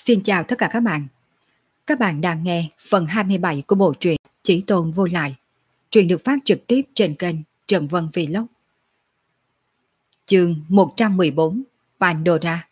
Xin chào tất cả các bạn. Các bạn đang nghe phần 27 của bộ truyện Chí Tôn Vô Lại. Truyện được phát trực tiếp trên kênh Trần Vân Vlog. Chương 114 Pandora.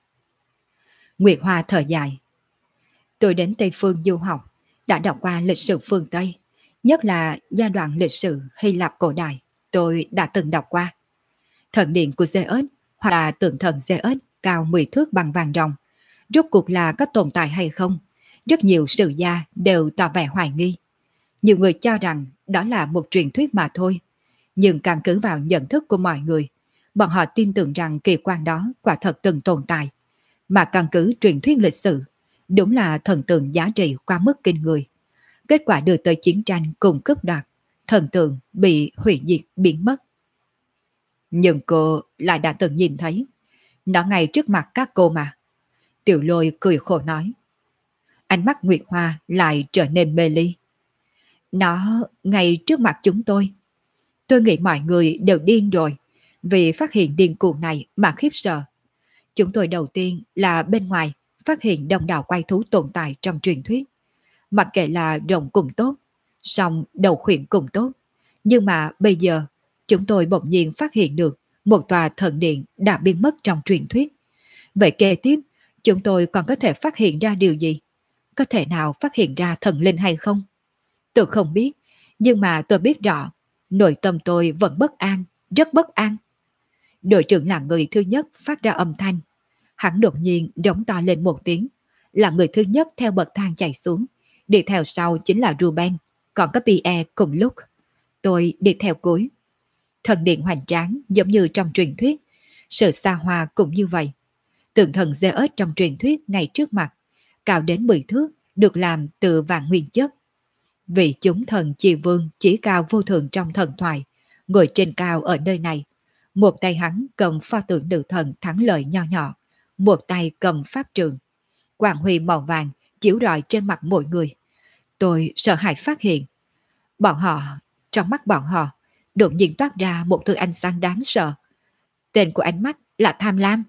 Nguyệt Hoa thở dài. Tôi đến Tây Phương du học, đã đọc qua lịch sử phương Tây, nhất là giai đoạn lịch sử Hy Lạp cổ đại, tôi đã từng đọc qua. Thần điện của Zeus hoặc là tượng thần Zeus cao 10 thước bằng vàng ròng, rốt cuộc là có tồn tại hay không? Rất nhiều sử gia đều tỏ vẻ hoài nghi. Nhiều người cho rằng đó là một truyền thuyết mà thôi. Nhưng căn cứ vào nhận thức của mọi người, bọn họ tin tưởng rằng kỳ quan đó quả thật từng tồn tại. Mà căn cứ truyền thuyết lịch sử, đúng là thần tượng giá trị quá mức kinh người. Kết quả đưa tới chiến tranh cùng cướp đoạt, thần tượng bị hủy diệt biến mất. Nhưng cô lại đã từng nhìn thấy. Nó ngay trước mặt các cô mà. Tiểu Lôi cười khổ nói. Ánh mắt Nguyệt Hoa lại trở nên mê ly. Nó ngay trước mặt chúng tôi. Tôi nghĩ mọi người đều điên rồi vì phát hiện điên cuồng này mà khiếp sợ. Chúng tôi đầu tiên là bên ngoài phát hiện đông đảo quái thú tồn tại trong truyền thuyết. Mặc kệ là rồng cùng tốt, song đầu khuyển cùng tốt. Nhưng mà bây giờ chúng tôi bỗng nhiên phát hiện được một tòa thần điện đã biến mất trong truyền thuyết. Vậy kế tiếp chúng tôi còn có thể phát hiện ra điều gì? Có thể nào phát hiện ra thần linh hay không? Tôi không biết, nhưng mà tôi biết rõ, nội tâm tôi vẫn bất an, rất bất an. Đội trưởng là người thứ nhất phát ra âm thanh. Hắn đột nhiên rống to lên một tiếng, là người thứ nhất theo bậc thang chạy xuống. Đi theo sau chính là Ruben, còn có Pierre cùng lúc. Tôi đi theo cuối. Thần điện hoành tráng giống như trong truyền thuyết, sự xa hoa cũng như vậy. Tượng thần Zeus trong truyền thuyết ngay trước mặt, cao đến 10 thước, được làm từ vàng nguyên chất. Vị chúng thần Chi Vương chỉ cao vô thượng trong thần thoại, ngồi trên cao ở nơi này. Một tay hắn cầm pho tượng nữ thần thắng lợi nho nhỏ, một tay cầm pháp trường. Quang huy màu vàng chiếu rọi trên mặt mỗi người. Tôi sợ hãi phát hiện. Trong mắt bọn họ, đột nhiên toát ra một thứ ánh sáng đáng sợ. Tên của ánh mắt là tham lam.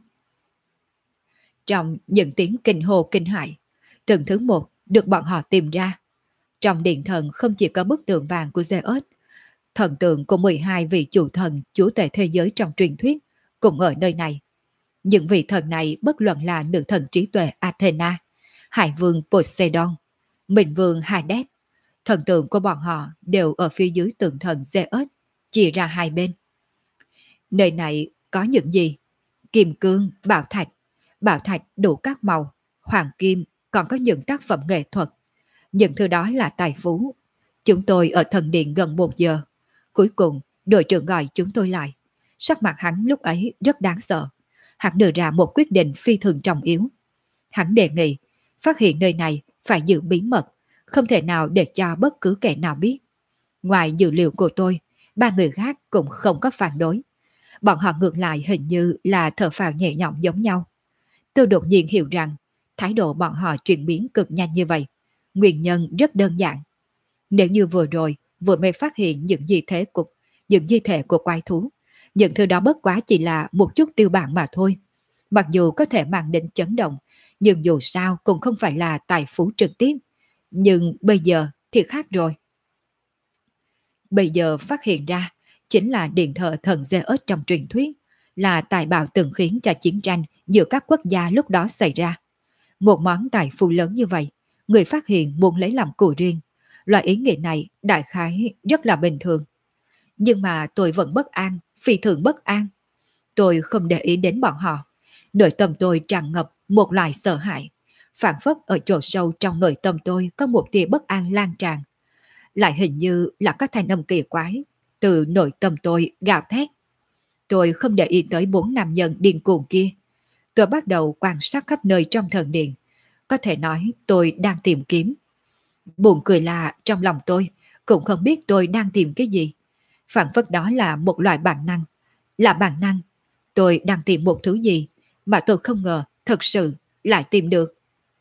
Trong những tiếng kinh hô kinh hãi, từng thứ một được bọn họ tìm ra. Trong điện thần không chỉ có bức tượng vàng của Zeus, thần tượng của 12 vị chủ thần chúa tể thế giới trong truyền thuyết cũng ở nơi này. Những vị thần này bất luận là nữ thần trí tuệ Athena, hải vương Poseidon, minh vương Hades, thần tượng của bọn họ đều ở phía dưới tượng thần Zeus, chia ra hai bên. Nơi này có những gì? Kim cương, bảo thạch đủ các màu, hoàng kim, còn có những tác phẩm nghệ thuật. Những thứ đó là tài phú. Chúng tôi ở thần điện gần 1 giờ. Cuối cùng, đội trưởng gọi chúng tôi lại. Sắc mặt hắn lúc ấy rất đáng sợ. Hắn đưa ra một quyết định phi thường trọng yếu. Hắn đề nghị, phát hiện nơi này phải giữ bí mật, không thể nào để cho bất cứ kẻ nào biết. Ngoài dữ liệu của tôi, 3 người khác cũng không có phản đối. Bọn họ ngược lại hình như là thở phào nhẹ nhõm giống nhau. Tôi đột nhiên hiểu rằng, thái độ bọn họ chuyển biến cực nhanh như vậy. Nguyên nhân rất đơn giản. Nếu như vừa rồi vừa mới phát hiện những di thể của quái thú, những thứ đó bất quá chỉ là một chút tiêu bản mà thôi. Mặc dù có thể mang đến chấn động, nhưng dù sao cũng không phải là tài phú trực tiếp. Nhưng bây giờ thì khác rồi. Bây giờ phát hiện ra chính là điện thờ thần Zeus trong truyền thuyết, là tài bảo từng khiến cho chiến tranh giữa các quốc gia lúc đó xảy ra. Một món tài phú lớn như vậy, người phát hiện muốn lấy làm của riêng. Loại ý nghĩa này đại khái rất là bình thường. Nhưng mà tôi vẫn bất an, phi thường bất an. Tôi không để ý đến bọn họ. Nội tâm tôi tràn ngập một loại sợ hãi. Phản phất ở chỗ sâu trong nội tâm tôi có một tia bất an lan tràn. Lại hình như là các thanh âm kỳ quái từ nội tâm tôi gào thét. Tôi không để ý tới 4 nam nhân điên cuồng kia. Tôi bắt đầu quan sát khắp nơi trong thần điện. Có thể nói tôi đang tìm kiếm. Buồn cười là trong lòng tôi cũng không biết tôi đang tìm cái gì. Phản phất đó là một loại bản năng. Là bản năng. Tôi đang tìm một thứ gì mà tôi không ngờ thật sự lại tìm được.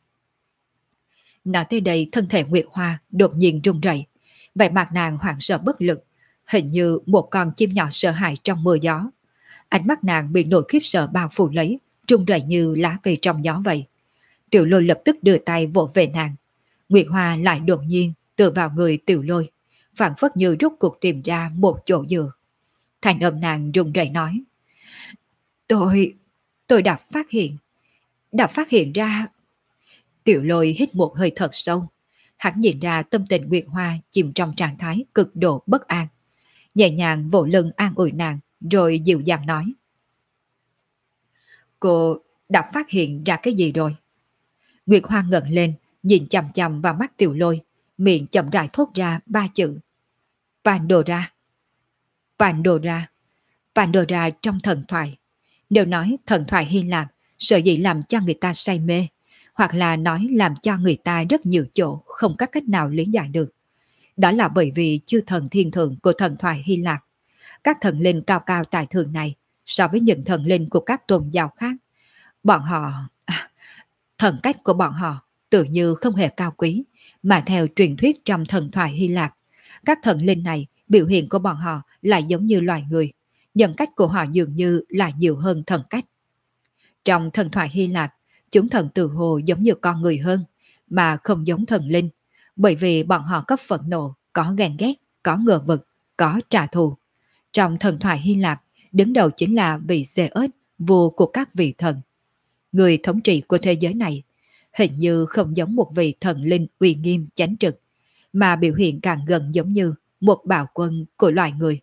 Nói tới đây thân thể Nguyệt Hoa đột nhiên run rẩy. Vẻ mặt nàng hoảng sợ bất lực, hình như một con chim nhỏ sợ hãi trong mưa gió. Ánh mắt nàng bị nỗi khiếp sợ bao phủ lấy, run rẩy như lá cây trong gió vậy. Tiểu Lôi lập tức đưa tay vỗ về nàng. Nguyệt Hoa lại đột nhiên tựa vào người Tiểu Lôi, phảng phất như rút cuộc tìm ra một chỗ dựa. Thành âm nàng run rẩy nói: Tôi đã phát hiện ra. Tiểu Lôi hít một hơi thật sâu. Hắn nhìn ra tâm tình Nguyệt Hoa chìm trong trạng thái cực độ bất an. Nhẹ nhàng vỗ lưng an ủi nàng, rồi dịu dàng nói: Cô đã phát hiện ra cái gì rồi? Nguyệt Hoa ngẩng lên, nhìn chằm chằm vào mắt Tiểu Lôi, miệng chậm rãi thốt ra 3 chữ: Pandora. Pandora. Pandora trong thần thoại. Nếu nói thần thoại Hy Lạp sợ dĩ làm cho người ta say mê, hoặc là nói làm cho người ta rất nhiều chỗ không có cách nào lý giải được, đó là bởi vì chư thần thiên thượng của thần thoại Hy Lạp, các thần linh cao cao tại thượng này, so với những thần linh của các tôn giáo khác, bọn họ, thần cách của bọn họ tự như không hề cao quý, mà theo truyền thuyết trong thần thoại Hy Lạp, các thần linh này biểu hiện của bọn họ lại giống như loài người, nhân cách của họ dường như là nhiều hơn thần cách. Trong thần thoại Hy Lạp, chúng thần tự hồ giống như con người hơn, mà không giống thần linh, bởi vì bọn họ có phẫn nộ, có ghen ghét, có ngờ vực, có trả thù. Trong thần thoại Hy Lạp, đứng đầu chính là vị Zeus, vua của các vị thần. Người thống trị của thế giới này hình như không giống một vị thần linh uy nghiêm chánh trực, mà biểu hiện càng gần giống như một bạo quân của loài người.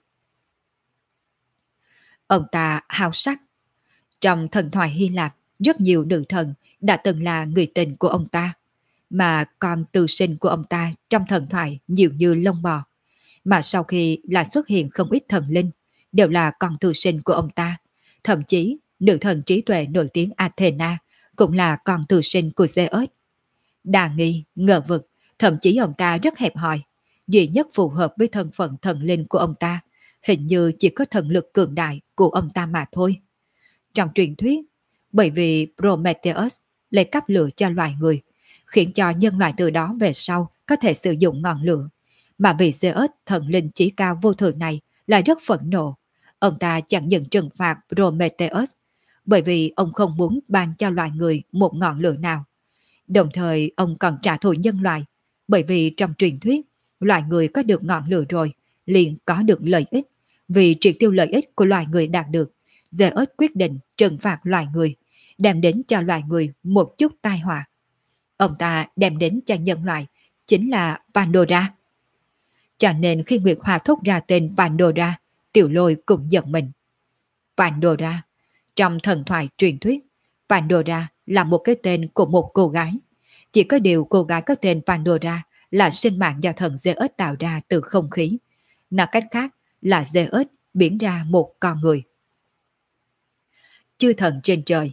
Ông ta háo sắc. Trong thần thoại Hy Lạp, rất nhiều nữ thần đã từng là người tình của ông ta, mà con tư sinh của ông ta trong thần thoại nhiều như lông bò, mà sau khi là xuất hiện không ít thần linh, đều là con tư sinh của ông ta. Thậm chí, nữ thần trí tuệ nổi tiếng Athena cũng là con tư sinh của Zeus. Đa nghi, ngờ vực, thậm chí ông ta rất hẹp hòi. Duy nhất phù hợp với thân phận thần linh của ông ta, hình như chỉ có thần lực cường đại của ông ta mà thôi. Trong truyền thuyết, bởi vì Prometheus lấy cắp lửa cho loài người, khiến cho nhân loại từ đó về sau có thể sử dụng ngọn lửa, mà vì Zeus thần linh chí cao vô thượng này lại rất phẫn nộ. Ông ta chẳng những trừng phạt Prometheus, bởi vì ông không muốn ban cho loài người một ngọn lửa nào. Đồng thời ông còn trả thù nhân loại, bởi vì trong truyền thuyết, loài người có được ngọn lửa rồi, liền có được lợi ích. Vì triệt tiêu lợi ích của loài người đạt được, Zeus quyết định trừng phạt loài người, đem đến cho loài người một chút tai họa. Ông ta đem đến cho nhân loại chính là Pandora. Cho nên khi Nguyệt Hoa thốt ra tên Pandora, Tiểu Lôi cũng giật mình. Pandora. Trong thần thoại truyền thuyết, Pandora là một cái tên của một cô gái. Chỉ có điều cô gái có tên Pandora là sinh mạng do thần Zeus tạo ra từ không khí. Nói cách khác là Zeus biến ra một con người. Chư thần trên trời,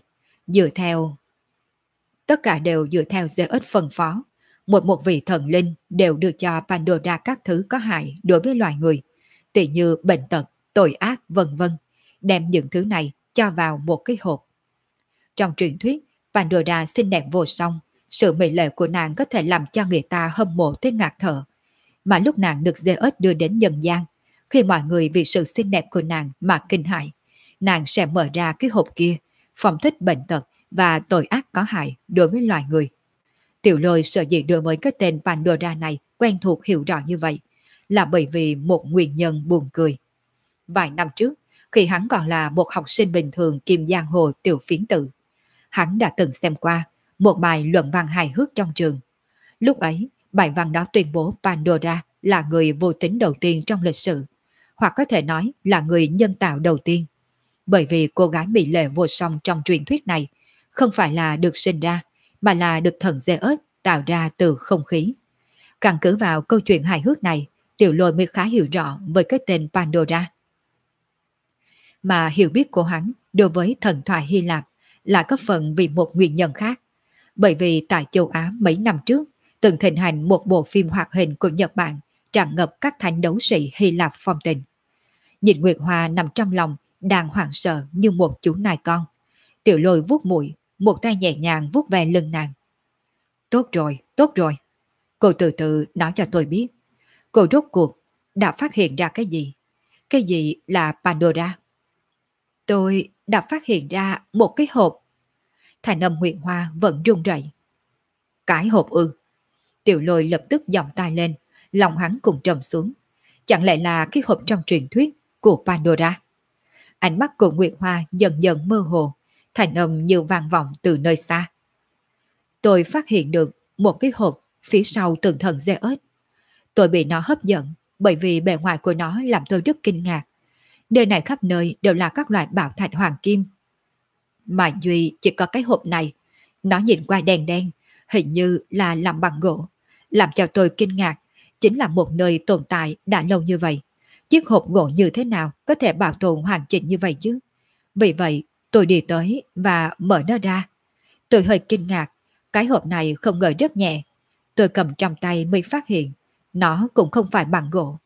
tất cả đều dựa theo Zeus phân phó. Một vị thần linh đều đưa cho Pandora các thứ có hại đối với loài người, tỉ như bệnh tật, tội ác vân vân, đem những thứ này cho vào một cái hộp. Trong truyền thuyết, Pandora xinh đẹp vô song, sự mỹ lệ của nàng có thể làm cho người ta hâm mộ tới ngạt thở. Mà lúc nàng được Zeus đưa đến nhân gian, khi mọi người vì sự xinh đẹp của nàng mà kinh hãi, nàng sẽ mở ra cái hộp kia, phong thích bệnh tật và tội ác có hại đối với loài người. Tiểu Lôi sợ dĩ đối với cái tên Pandora này quen thuộc hiểu rõ như vậy, là bởi vì một nguyên nhân buồn cười. Vài năm trước, khi hắn còn là một học sinh bình thường kim giang hồ tiểu phiến tử, hắn đã từng xem qua một bài luận văn hài hước trong trường. Lúc ấy, bài văn đó tuyên bố Pandora là người vô tính đầu tiên trong lịch sử, hoặc có thể nói là người nhân tạo đầu tiên. Bởi vì cô gái mỹ lệ vô song trong truyền thuyết này không phải là được sinh ra, mà là được thần Zeus tạo ra từ không khí. Căn cứ vào câu chuyện hài hước này, Tiểu Lôi mới khá hiểu rõ với cái tên Pandora. Mà hiểu biết của hắn đối với thần thoại Hy Lạp là có phần vì một nguyên nhân khác. Bởi vì tại châu Á mấy năm trước, từng thịnh hành một bộ phim hoạt hình của Nhật Bản tràn ngập các thánh đấu sĩ Hy Lạp phong tình. Nhìn Nguyệt Hoa nằm trong lòng, đang hoảng sợ như một chú nai con. Tiểu Lôi vuốt mũi, một tay nhẹ nhàng vuốt ve lưng nàng. Tốt rồi, tốt rồi. Cô từ từ nói cho tôi biết. Cô rốt cuộc đã phát hiện ra cái gì? Cái gì là Pandora? Tôi đã phát hiện ra một cái hộp. Thành âm Nguyệt Hoa vẫn run rẩy. Cái hộp ư? Tiểu Lôi lập tức giọng tay lên, lòng hắn cùng trầm xuống. Chẳng lẽ là cái hộp trong truyền thuyết của Pandora? Ánh mắt của Nguyệt Hoa dần dần mơ hồ, thành âm như vang vọng từ nơi xa. Tôi phát hiện được một cái hộp phía sau tượng thần Zeus. Tôi bị nó hấp dẫn bởi vì bề ngoài của nó làm tôi rất kinh ngạc. Nơi này khắp nơi đều là các loại bảo thạch hoàng kim. Mà duy chỉ có cái hộp này, nó nhìn qua đen đen, hình như là làm bằng gỗ. Làm cho tôi kinh ngạc, chính là một nơi tồn tại đã lâu như vậy. Chiếc hộp gỗ như thế nào có thể bảo tồn hoàn chỉnh như vậy chứ? Vì vậy, tôi đi tới và mở nó ra. Tôi hơi kinh ngạc, cái hộp này không ngờ rất nhẹ. Tôi cầm trong tay mới phát hiện, nó cũng không phải bằng gỗ,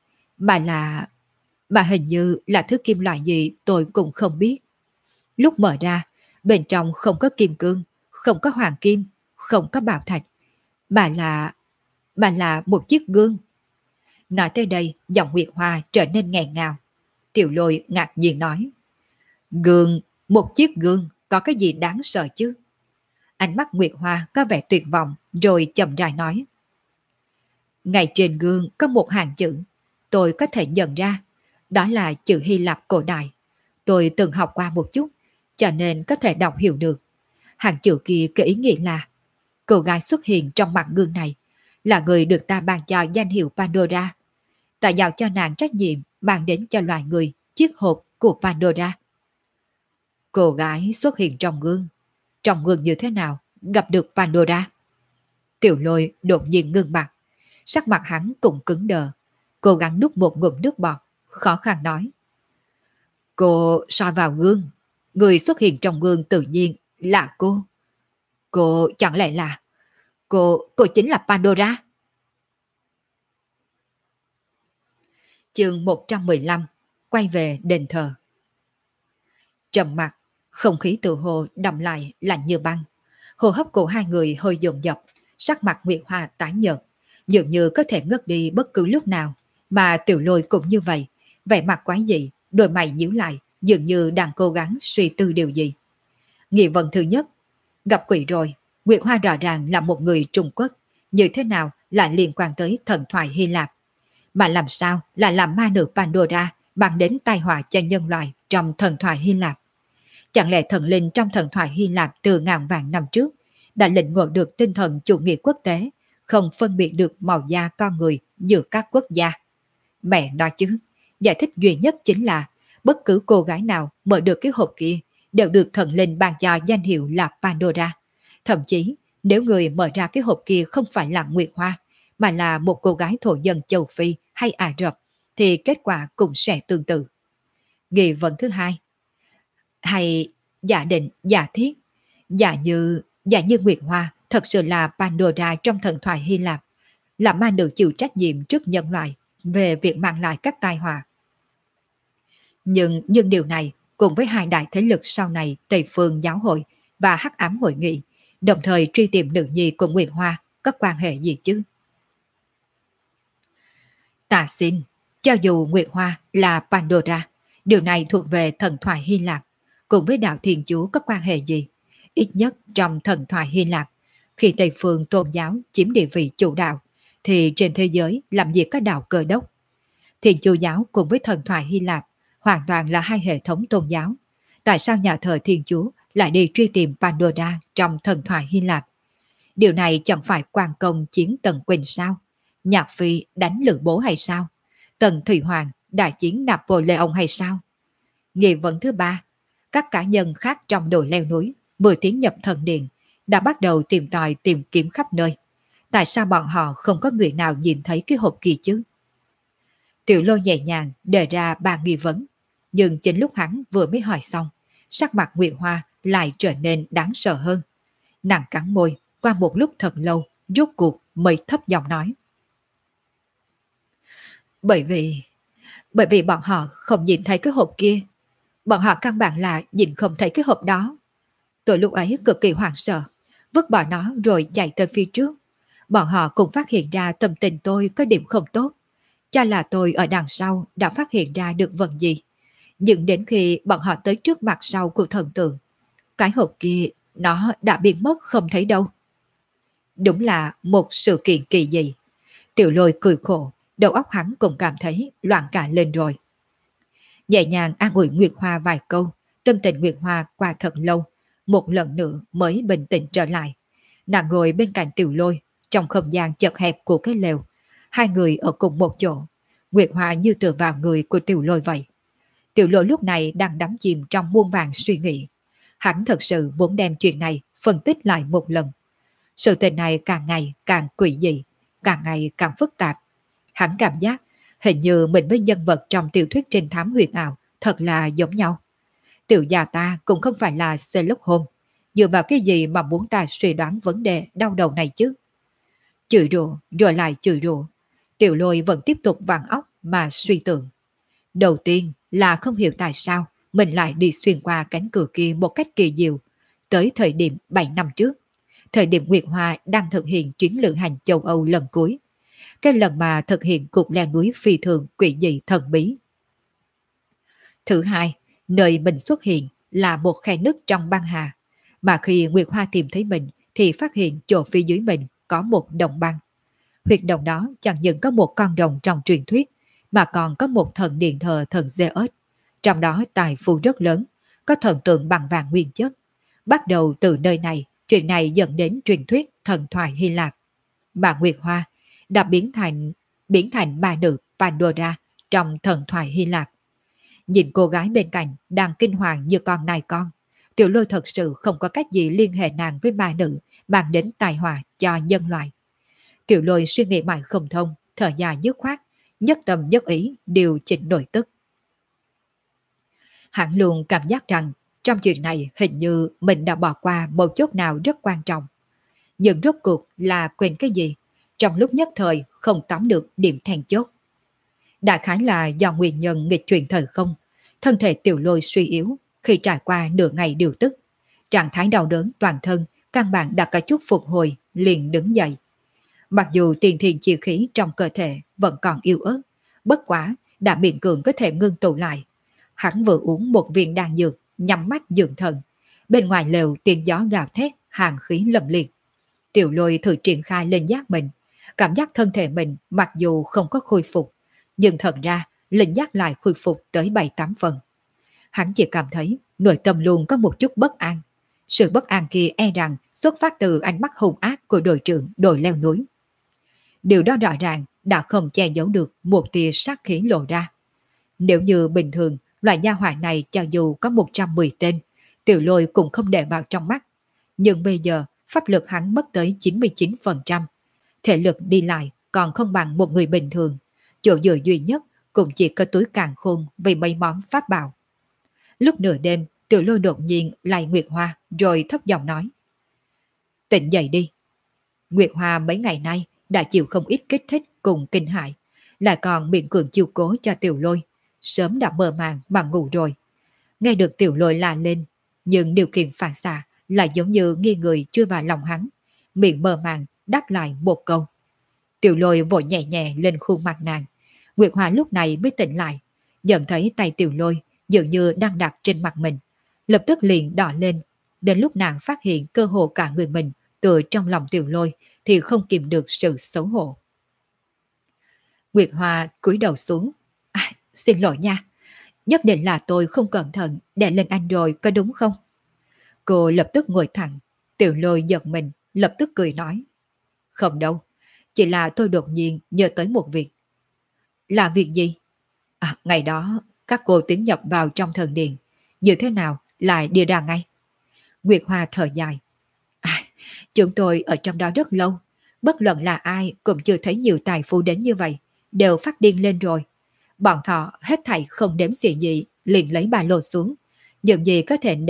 mà hình như là thứ kim loại gì tôi cũng không biết. Lúc mở ra, bên trong không có kim cương, không có hoàng kim, không có bảo thạch, mà là một chiếc gương. Nói tới đây, giọng Nguyệt Hoa trở nên nghẹn ngào. Tiểu Lôi ngạc nhiên nói, gương, một chiếc gương, có cái gì đáng sợ chứ? Ánh mắt Nguyệt Hoa có vẻ tuyệt vọng, rồi chậm rãi nói, ngay trên gương có một hàng chữ, tôi có thể nhận ra, đó là chữ Hy Lạp cổ đại. Tôi từng học qua một chút, cho nên có thể đọc hiểu được. Hàng chữ kia có ý nghĩa là, cô gái xuất hiện trong mặt gương này là người được ta ban cho danh hiệu Pandora. Ta giao cho nàng trách nhiệm mang đến cho loài người chiếc hộp của Pandora. Cô gái xuất hiện trong gương như thế nào gặp được Pandora? Tiểu Lôi đột nhiên ngưng mặt, sắc mặt hắn cũng cứng đờ, cố gắng nuốt một ngụm nước bọt, khó khăn nói, cô soi vào gương, người xuất hiện trong gương tự nhiên là cô chẳng lẽ là cô chính là Pandora? Chương 115, quay về đền thờ. Trầm mặc, không khí tự hồ đậm lại lạnh như băng. Hô hấp của hai người hơi dồn dập, sắc mặt Nguyệt Hoa tái nhợt, dường như có thể ngất đi bất cứ lúc nào. Mà Tiểu Lôi cũng như vậy, vẻ mặt quái dị, đôi mày nhíu lại, dường như đang cố gắng suy tư điều gì. Nghi vấn thứ nhất, gặp quỷ rồi. Nguyệt Hoa rõ ràng là một người Trung Quốc, như thế nào lại liên quan tới thần thoại Hy Lạp? Mà làm sao lại làm ma nữ Pandora mang đến tai họa cho nhân loại trong thần thoại Hy Lạp? Chẳng lẽ thần linh trong thần thoại Hy Lạp từ ngàn vạn năm trước đã lĩnh ngộ được tinh thần chủ nghĩa quốc tế, không phân biệt được màu da con người giữa các quốc gia? Mẹ nói chứ, giải thích duy nhất chính là bất cứ cô gái nào mở được cái hộp kia đều được thần linh ban cho danh hiệu là Pandora. Thậm chí, nếu người mở ra cái hộp kia không phải là Nguyệt Hoa, mà là một cô gái thổ dân châu Phi hay Ả Rập, thì kết quả cũng sẽ tương tự. Nghi vấn thứ hai, hay giả định, giả thiết, giả như Nguyệt Hoa thật sự là Pandora trong thần thoại Hy Lạp, là ma nữ chịu trách nhiệm trước nhân loại về việc mang lại các tai họa. Nhưng điều này cùng với hai đại thế lực sau này Tây Phương Giáo hội và Hắc Ám Hội nghị, đồng thời truy tìm nữ nhi của Nguyệt Hoa, có quan hệ gì chứ? Ta xin, cho dù Nguyệt Hoa là Pandora, điều này thuộc về thần thoại Hy Lạp, cùng với đạo Thiên Chúa có quan hệ gì? Ít nhất trong thần thoại Hy Lạp, khi Tây Phương tôn giáo chiếm địa vị chủ đạo, thì trên thế giới làm gì có đạo Cơ Đốc? Thiên Chúa giáo cùng với thần thoại Hy Lạp hoàn toàn là hai hệ thống tôn giáo. Tại sao nhà thờ Thiên Chúa lại đi truy tìm Pandora trong thần thoại Hy Lạp? Điều này chẳng phải quan công chiến Tần Quỳnh sao? Nhạc Phi đánh Lữ Bố hay sao? Tần Thủy Hoàng đại chiến Napoleon hay sao? Nghi vấn thứ ba, các cá nhân khác trong đội leo núi 10 tiếng nhập thần điện đã bắt đầu tìm tòi tìm kiếm khắp nơi. Tại sao bọn họ không có người nào nhìn thấy cái hộp kia chứ? Tiểu Lôi nhẹ nhàng đề ra 3 nghi vấn, nhưng chính lúc hắn vừa mới hỏi xong, sắc mặt Nguyệt Hoa lại trở nên đáng sợ hơn. Nàng cắn môi, qua một lúc thật lâu, rốt cuộc mới thấp giọng nói. Bởi vì bọn họ không nhìn thấy cái hộp kia. Bọn họ căn bản là nhìn không thấy cái hộp đó. Tôi lúc ấy cực kỳ hoảng sợ, vứt bỏ nó rồi chạy tới phía trước. Bọn họ cũng phát hiện ra tâm tình tôi có điểm không tốt, cho là tôi ở đằng sau đã phát hiện ra được vật gì. Nhưng đến khi bọn họ tới trước mặt sau của thần tượng, cái hộp kia nó đã biến mất không thấy đâu. Đúng là một sự kiện kỳ dị. Tiểu Lôi cười khổ, đầu óc hắn cũng cảm thấy loạn cả lên rồi. Nhẹ nhàng an ủi Nguyệt Hoa vài câu, tâm tình Nguyệt Hoa qua thật lâu, một lần nữa mới bình tĩnh trở lại. Nàng ngồi bên cạnh Tiểu Lôi, trong không gian chật hẹp của cái lều. Hai người ở cùng một chỗ, Nguyệt Hoa như tựa vào người của Tiểu Lôi vậy. Tiểu Lôi lúc này đang đắm chìm trong muôn vàng suy nghĩ. Hắn thật sự muốn đem chuyện này phân tích lại một lần. Sự tình này càng ngày càng quỷ dị, càng ngày càng phức tạp. Hắn cảm giác hình như mình với nhân vật trong tiểu thuyết trinh thám huyền ảo thật là giống nhau. Tiểu già ta cũng không phải là Sherlock Holmes, dựa vào cái gì mà muốn ta suy đoán vấn đề đau đầu này chứ? Chửi rủa rồi lại chửi rủa. Tiểu Lôi vẫn tiếp tục vàng óc mà suy tưởng. Đầu tiên là không hiểu tại sao mình lại đi xuyên qua cánh cửa kia một cách kỳ diệu, tới thời điểm 7 năm trước, thời điểm Nguyệt Hoa đang thực hiện chuyến lữ hành châu Âu lần cuối. Cái lần mà thực hiện cuộc leo núi phi thường quỷ dị thần bí. Thứ hai, nơi mình xuất hiện là một khe nứt trong băng hà, mà khi Nguyệt Hoa tìm thấy mình thì phát hiện chỗ phía dưới mình có một đồng băng. Huyệt động đó chẳng những có một con rồng trong truyền thuyết, mà còn có một thần điện thờ thần Zeus. Trong đó tài phú rất lớn, có thần tượng bằng vàng nguyên chất. Bắt đầu từ nơi này, chuyện này dẫn đến truyền thuyết thần thoại Hy Lạp. Mà Nguyệt Hoa đã biến thành bà nữ Pandora trong thần thoại Hy Lạp. Nhìn cô gái bên cạnh đang kinh hoàng như con nai con, Tiểu Lôi thật sự không có cách gì liên hệ nàng với ma nữ mang đến tai họa cho nhân loại. Tiểu Lôi suy nghĩ mãi không thông, thở dài dứt khoát, nhất tâm nhất ý điều chỉnh nội tức. Hắn luôn cảm giác rằng trong chuyện này hình như mình đã bỏ qua một chút nào rất quan trọng. Nhưng rốt cuộc là quên cái gì? Trong lúc nhất thời không tóm được điểm then chốt. Đại khái là do nguyên nhân nghịch chuyển thời không, thân thể Tiểu Lôi suy yếu khi trải qua nửa ngày điều tức. Trạng thái đau đớn toàn thân, căn bản đã có chút phục hồi, liền đứng dậy. Mặc dù tiền thiền chi khí trong cơ thể vẫn còn yếu ớt, bất quá đã miễn cường có thể ngưng tụ lại. Hắn vừa uống một viên đan dược, nhắm mắt dưỡng thần. Bên ngoài lều tiếng gió gào thét, hàng khí lầm liệt. Tiểu Lôi thử triển khai lên giác mình, cảm giác thân thể mình mặc dù không có khôi phục, nhưng thật ra linh giác lại khôi phục tới 7-8 phần. Hắn chỉ cảm thấy nội tâm luôn có một chút bất an. Sự bất an kia e rằng xuất phát từ ánh mắt hung ác của đội trưởng đội leo núi. Điều đó rõ ràng đã không che giấu được một tia sát khí lộ ra. Nếu như bình thường, loại gia hỏa này cho dù có 110 tên, Tiểu Lôi cũng không để vào trong mắt. Nhưng bây giờ, pháp lực hắn mất tới 99%. Thể lực đi lại còn không bằng một người bình thường. Chỗ dựa duy nhất cũng chỉ có túi càn khôn vì mấy món pháp bảo. Lúc nửa đêm, Tiểu Lôi đột nhiên lay Nguyệt Hoa rồi thấp giọng nói. Tỉnh dậy đi. Nguyệt Hoa mấy ngày nay đã chịu không ít kích thích cùng kinh hại, lại còn miệng cường chiêu cố cho Tiểu Lôi, sớm đã mơ màng mà ngủ rồi. Nghe được Tiểu Lôi la lên, nhưng điều kiện phản xạ lại giống như nghi người chui vào lòng hắn, miệng mơ màng đáp lại một câu. Tiểu Lôi vội nhẹ nhẹ lên khuôn mặt nàng. Nguyệt Hoa lúc này mới tỉnh lại, nhận thấy tay Tiểu Lôi dường như đang đặt trên mặt mình, lập tức liền đỏ lên. Đến lúc nàng phát hiện cơ hồ cả người mình từ trong lòng Tiểu Lôi thì không kìm được sự xấu hổ. Nguyệt Hoa cúi đầu xuống. Xin lỗi nha, nhất định là tôi không cẩn thận đè lên anh rồi, có đúng không? Cô lập tức ngồi thẳng. Tiểu Lôi giật mình, lập tức cười nói. Không đâu, chỉ là tôi đột nhiên nhớ tới một việc. Là việc gì? Ngày đó các cô tiến nhập vào trong thần điện, như thế nào lại đi ra ngay? Nguyệt Hoa thở dài. Chúng tôi ở trong đó rất lâu, bất luận là ai cũng chưa thấy nhiều tài phú đến như vậy, đều phát điên lên rồi. Bọn họ hết thảy không đếm xỉa gì, liền lấy ba lô xuống, những gì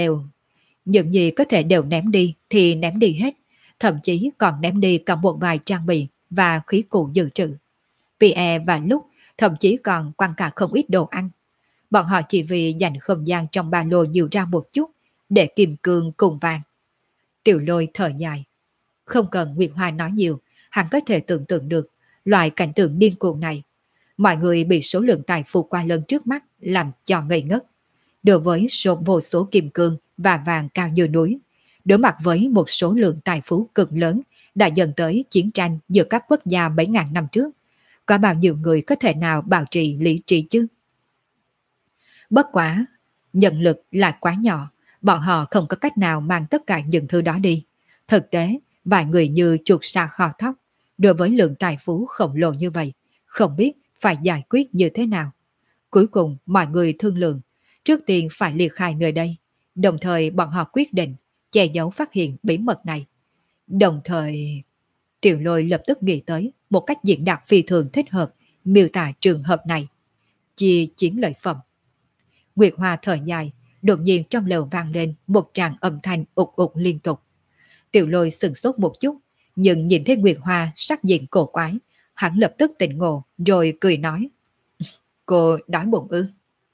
có thể đều ném đi thì ném đi hết, thậm chí còn ném đi cả một vài trang bị và khí cụ dự trữ. Pierre và Lúc thậm chí còn quăng cả không ít đồ ăn. Bọn họ chỉ vì dành không gian trong ba lô nhiều ra một chút để kim cương cùng vàng. Tiểu Lôi thở dài. Không cần Nguyệt Hoa nói nhiều, hắn có thể tưởng tượng được loại cảnh tượng điên cuồng này. Mọi người bị số lượng tài phú qua lớn trước mắt làm cho ngây ngất. Đối với vô số kim cương và vàng cao như núi, đối mặt với một số lượng tài phú cực lớn đã dẫn tới chiến tranh giữa các quốc gia mấy ngàn năm trước. Có bao nhiêu người có thể nào bảo trì lý trí chứ? Bất quá, nhân lực là quá nhỏ, bọn họ không có cách nào mang tất cả những thứ đó đi. Thực tế, vài người như chuột sa kho thóc, đối với lượng tài phú khổng lồ như vậy, không biết phải giải quyết như thế nào. Cuối cùng, mọi người thương lượng, trước tiên phải liệt khai nơi đây. Đồng thời bọn họ quyết định che giấu phát hiện bí mật này. Đồng thời, Tiểu Lôi lập tức nghĩ tới một cách diễn đạt phi thường thích hợp miêu tả trường hợp này. Chia chiến lợi phẩm. Nguyệt Hoa thở dài, đột nhiên trong lều vang lên một tràng âm thanh ục ục liên tục. Tiểu Lôi sừng sốt một chút, nhưng nhìn thấy Nguyệt Hoa sắc diện cổ quái, hắn lập tức tỉnh ngộ rồi cười nói: Cô đói bụng ư?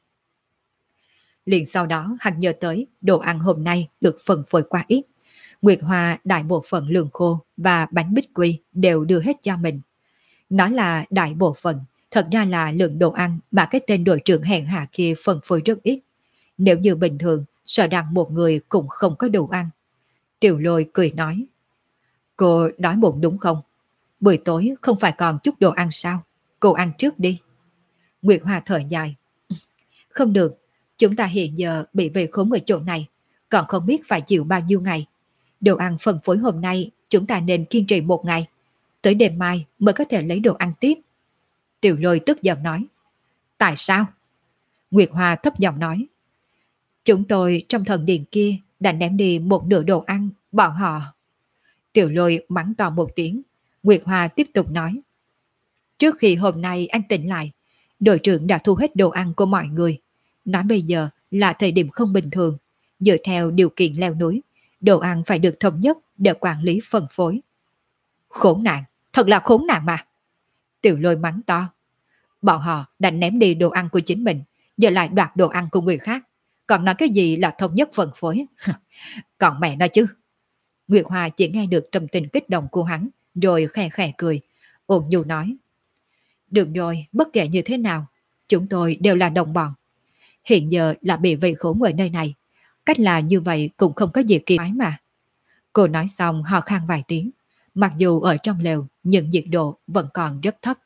Liền sau đó hắn nhớ tới đồ ăn hôm nay được phân phối quá ít. Nguyệt Hoa đại bộ phận lương khô và bánh bích quy đều đưa hết cho mình. Nói là đại bộ phận, thật ra là lượng đồ ăn mà cái tên đội trưởng hèn hạ kia phân phối rất ít. Nếu như bình thường, sợ rằng một người cũng không có đồ ăn. Tiểu Lôi cười nói: Cô đói bụng đúng không? Buổi tối không phải còn chút đồ ăn sao? Cô ăn trước đi. Nguyệt Hoa thở dài: Không được, chúng ta hiện giờ bị về khốn ở chỗ này, còn không biết phải chịu bao nhiêu ngày. Đồ ăn phân phối hôm nay chúng ta nên kiên trì một ngày, tới đêm mai mới có thể lấy đồ ăn tiếp. Tiểu Lôi tức giận nói: Tại sao? Nguyệt Hoa thấp giọng nói: Chúng tôi trong thần điện kia đã ném đi một nửa đồ ăn, bọn họ. Tiểu Lôi mắng to một tiếng. Nguyệt Hoa tiếp tục nói: Trước khi hôm nay anh tỉnh lại, đội trưởng đã thu hết đồ ăn của mọi người. Nói bây giờ là thời điểm không bình thường, dựa theo điều kiện leo núi, đồ ăn phải được thống nhất để quản lý phân phối. Khốn nạn, thật là khốn nạn mà. Tiểu Lôi mắng to: Bọn họ đã ném đi đồ ăn của chính mình, giờ lại đoạt đồ ăn của người khác, còn nói cái gì là thống nhất phân phối. Còn mẹ nói chứ. Nguyệt Hoa chỉ nghe được tâm tình kích động của hắn, rồi khẽ khẽ cười, ôn nhu nói: Được rồi, bất kể như thế nào, chúng tôi đều là đồng bọn. Hiện giờ là bị vây khốn ở nơi này, cách là như vậy cũng không có gì kỳ quái mà. Cô nói xong ho khan vài tiếng, mặc dù ở trong lều nhưng nhiệt độ vẫn còn rất thấp.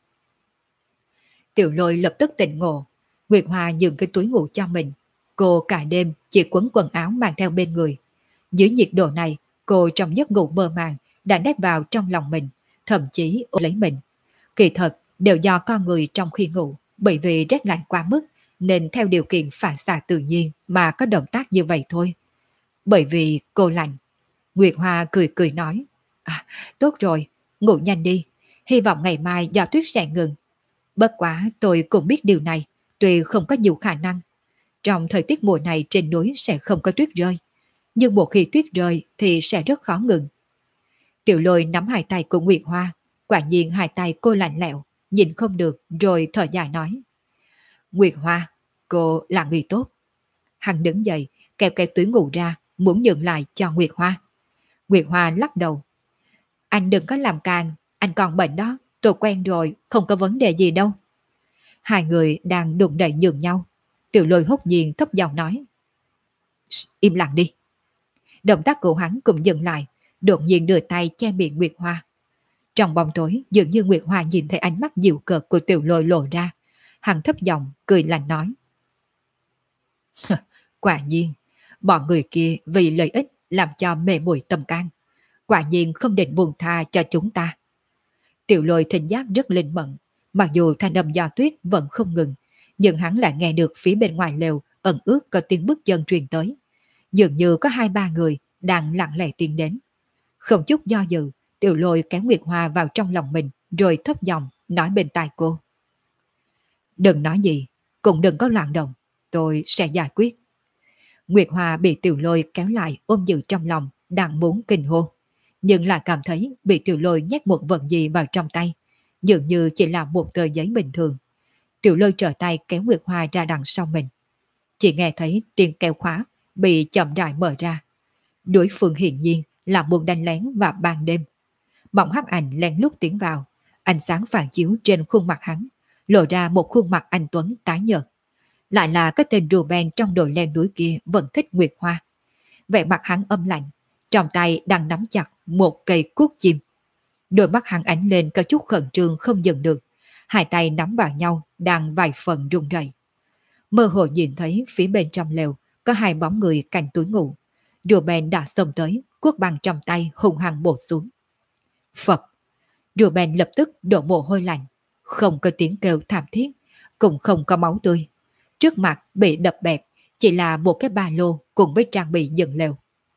Tiểu Lôi lập tức tỉnh ngộ. Nguyệt Hoa dừng cái túi ngủ cho mình. Cô cả đêm chỉ quấn quần áo mang theo bên người. Dưới nhiệt độ này, cô trong giấc ngủ mơ màng đã nép vào trong lòng mình, thậm chí ôm lấy mình. Kỳ thật đều do con người trong khi ngủ, bởi vì rét lạnh quá mức nên theo điều kiện phản xạ tự nhiên mà có động tác như vậy thôi. Bởi vì cô lạnh. Nguyệt Hoa cười cười nói: Tốt rồi, ngủ nhanh đi, hy vọng ngày mai gió tuyết sẽ ngừng. Bất quá tôi cũng biết điều này, tuy không có nhiều khả năng. Trong thời tiết mùa này trên núi sẽ không có tuyết rơi, nhưng một khi tuyết rơi thì sẽ rất khó ngừng. Tiểu Lôi nắm hai tay của Nguyệt Hoa, quả nhiên hai tay cô lạnh lẽo, nhìn không được rồi thở dài nói: Nguyệt Hoa, cô là người tốt. Hắn đứng dậy, kéo cái túi ngủ ra, muốn dừng lại cho Nguyệt Hoa. Nguyệt Hoa lắc đầu: Anh đừng có làm càng, anh còn bệnh đó, tôi quen rồi, không có vấn đề gì đâu. Hai người đang đụng đẩy nhường nhau. Tiểu Lôi hốt nhiên thấp giọng nói: Im lặng đi. Động tác của hắn cũng dừng lại, đột nhiên đưa tay che miệng Nguyệt Hoa. Trong bóng tối, dường như Nguyệt Hoa nhìn thấy ánh mắt dịu cợt của Tiểu Lôi lộ ra. Hắn thấp giọng cười lạnh nói: Quả nhiên, bọn người kia vì lợi ích làm cho mê muội tâm can. Quả nhiên không định buông tha cho chúng ta. Tiểu Lôi thính giác rất linh mẫn, mặc dù thanh âm gió tuyết vẫn không ngừng, nhưng hắn lại nghe được phía bên ngoài lều ẩn ước có tiếng bước chân truyền tới. Dường như có 2-3 người đang lặng lẽ tiến đến. Không chút do dự, Tiểu Lôi kéo Nguyệt Hoa vào trong lòng mình rồi thấp giọng nói bên tai cô: Đừng nói gì, cũng đừng có loạn động, tôi sẽ giải quyết. Nguyệt Hoa bị Tiểu Lôi kéo lại ôm giữ trong lòng, đang muốn kinh hô, nhưng lại cảm thấy bị Tiểu Lôi nhét một vật gì vào trong tay, dường như chỉ là một tờ giấy bình thường. Tiểu Lôi trở tay kéo Nguyệt Hoa ra đằng sau mình. Chỉ nghe thấy tiếng kéo khóa bị chậm rãi mở ra. Đối phương hiển nhiên là muốn đánh lén vào ban đêm. Bóng hắc ảnh lén lút tiến vào, ánh sáng phản chiếu trên khuôn mặt hắn, lộ ra một khuôn mặt anh tuấn tái nhợt. Lại là cái tên Ruben trong đội leo núi kia vẫn thích Nguyệt Hoa. Vẻ mặt hắn âm lạnh, trong tay đang nắm chặt một cây cuốc chim. Đôi mắt hắn ánh lên có chút khẩn trương không dừng được, hai tay nắm vào nhau đang vài phần run rẩy. Mơ hồ nhìn thấy phía bên trong lều có hai bóng người cạnh túi ngủ. Ruben đã xông tới, cuốc bằng trong tay hung hăng bổ xuống. Phập! Ruben lập tức đổ mồ hôi lạnh, không có tiếng kêu thảm thiết, cũng không có máu tươi. Trước mặt bị đập bẹp, chỉ là một cái ba lô cùng với trang bị dựng lều.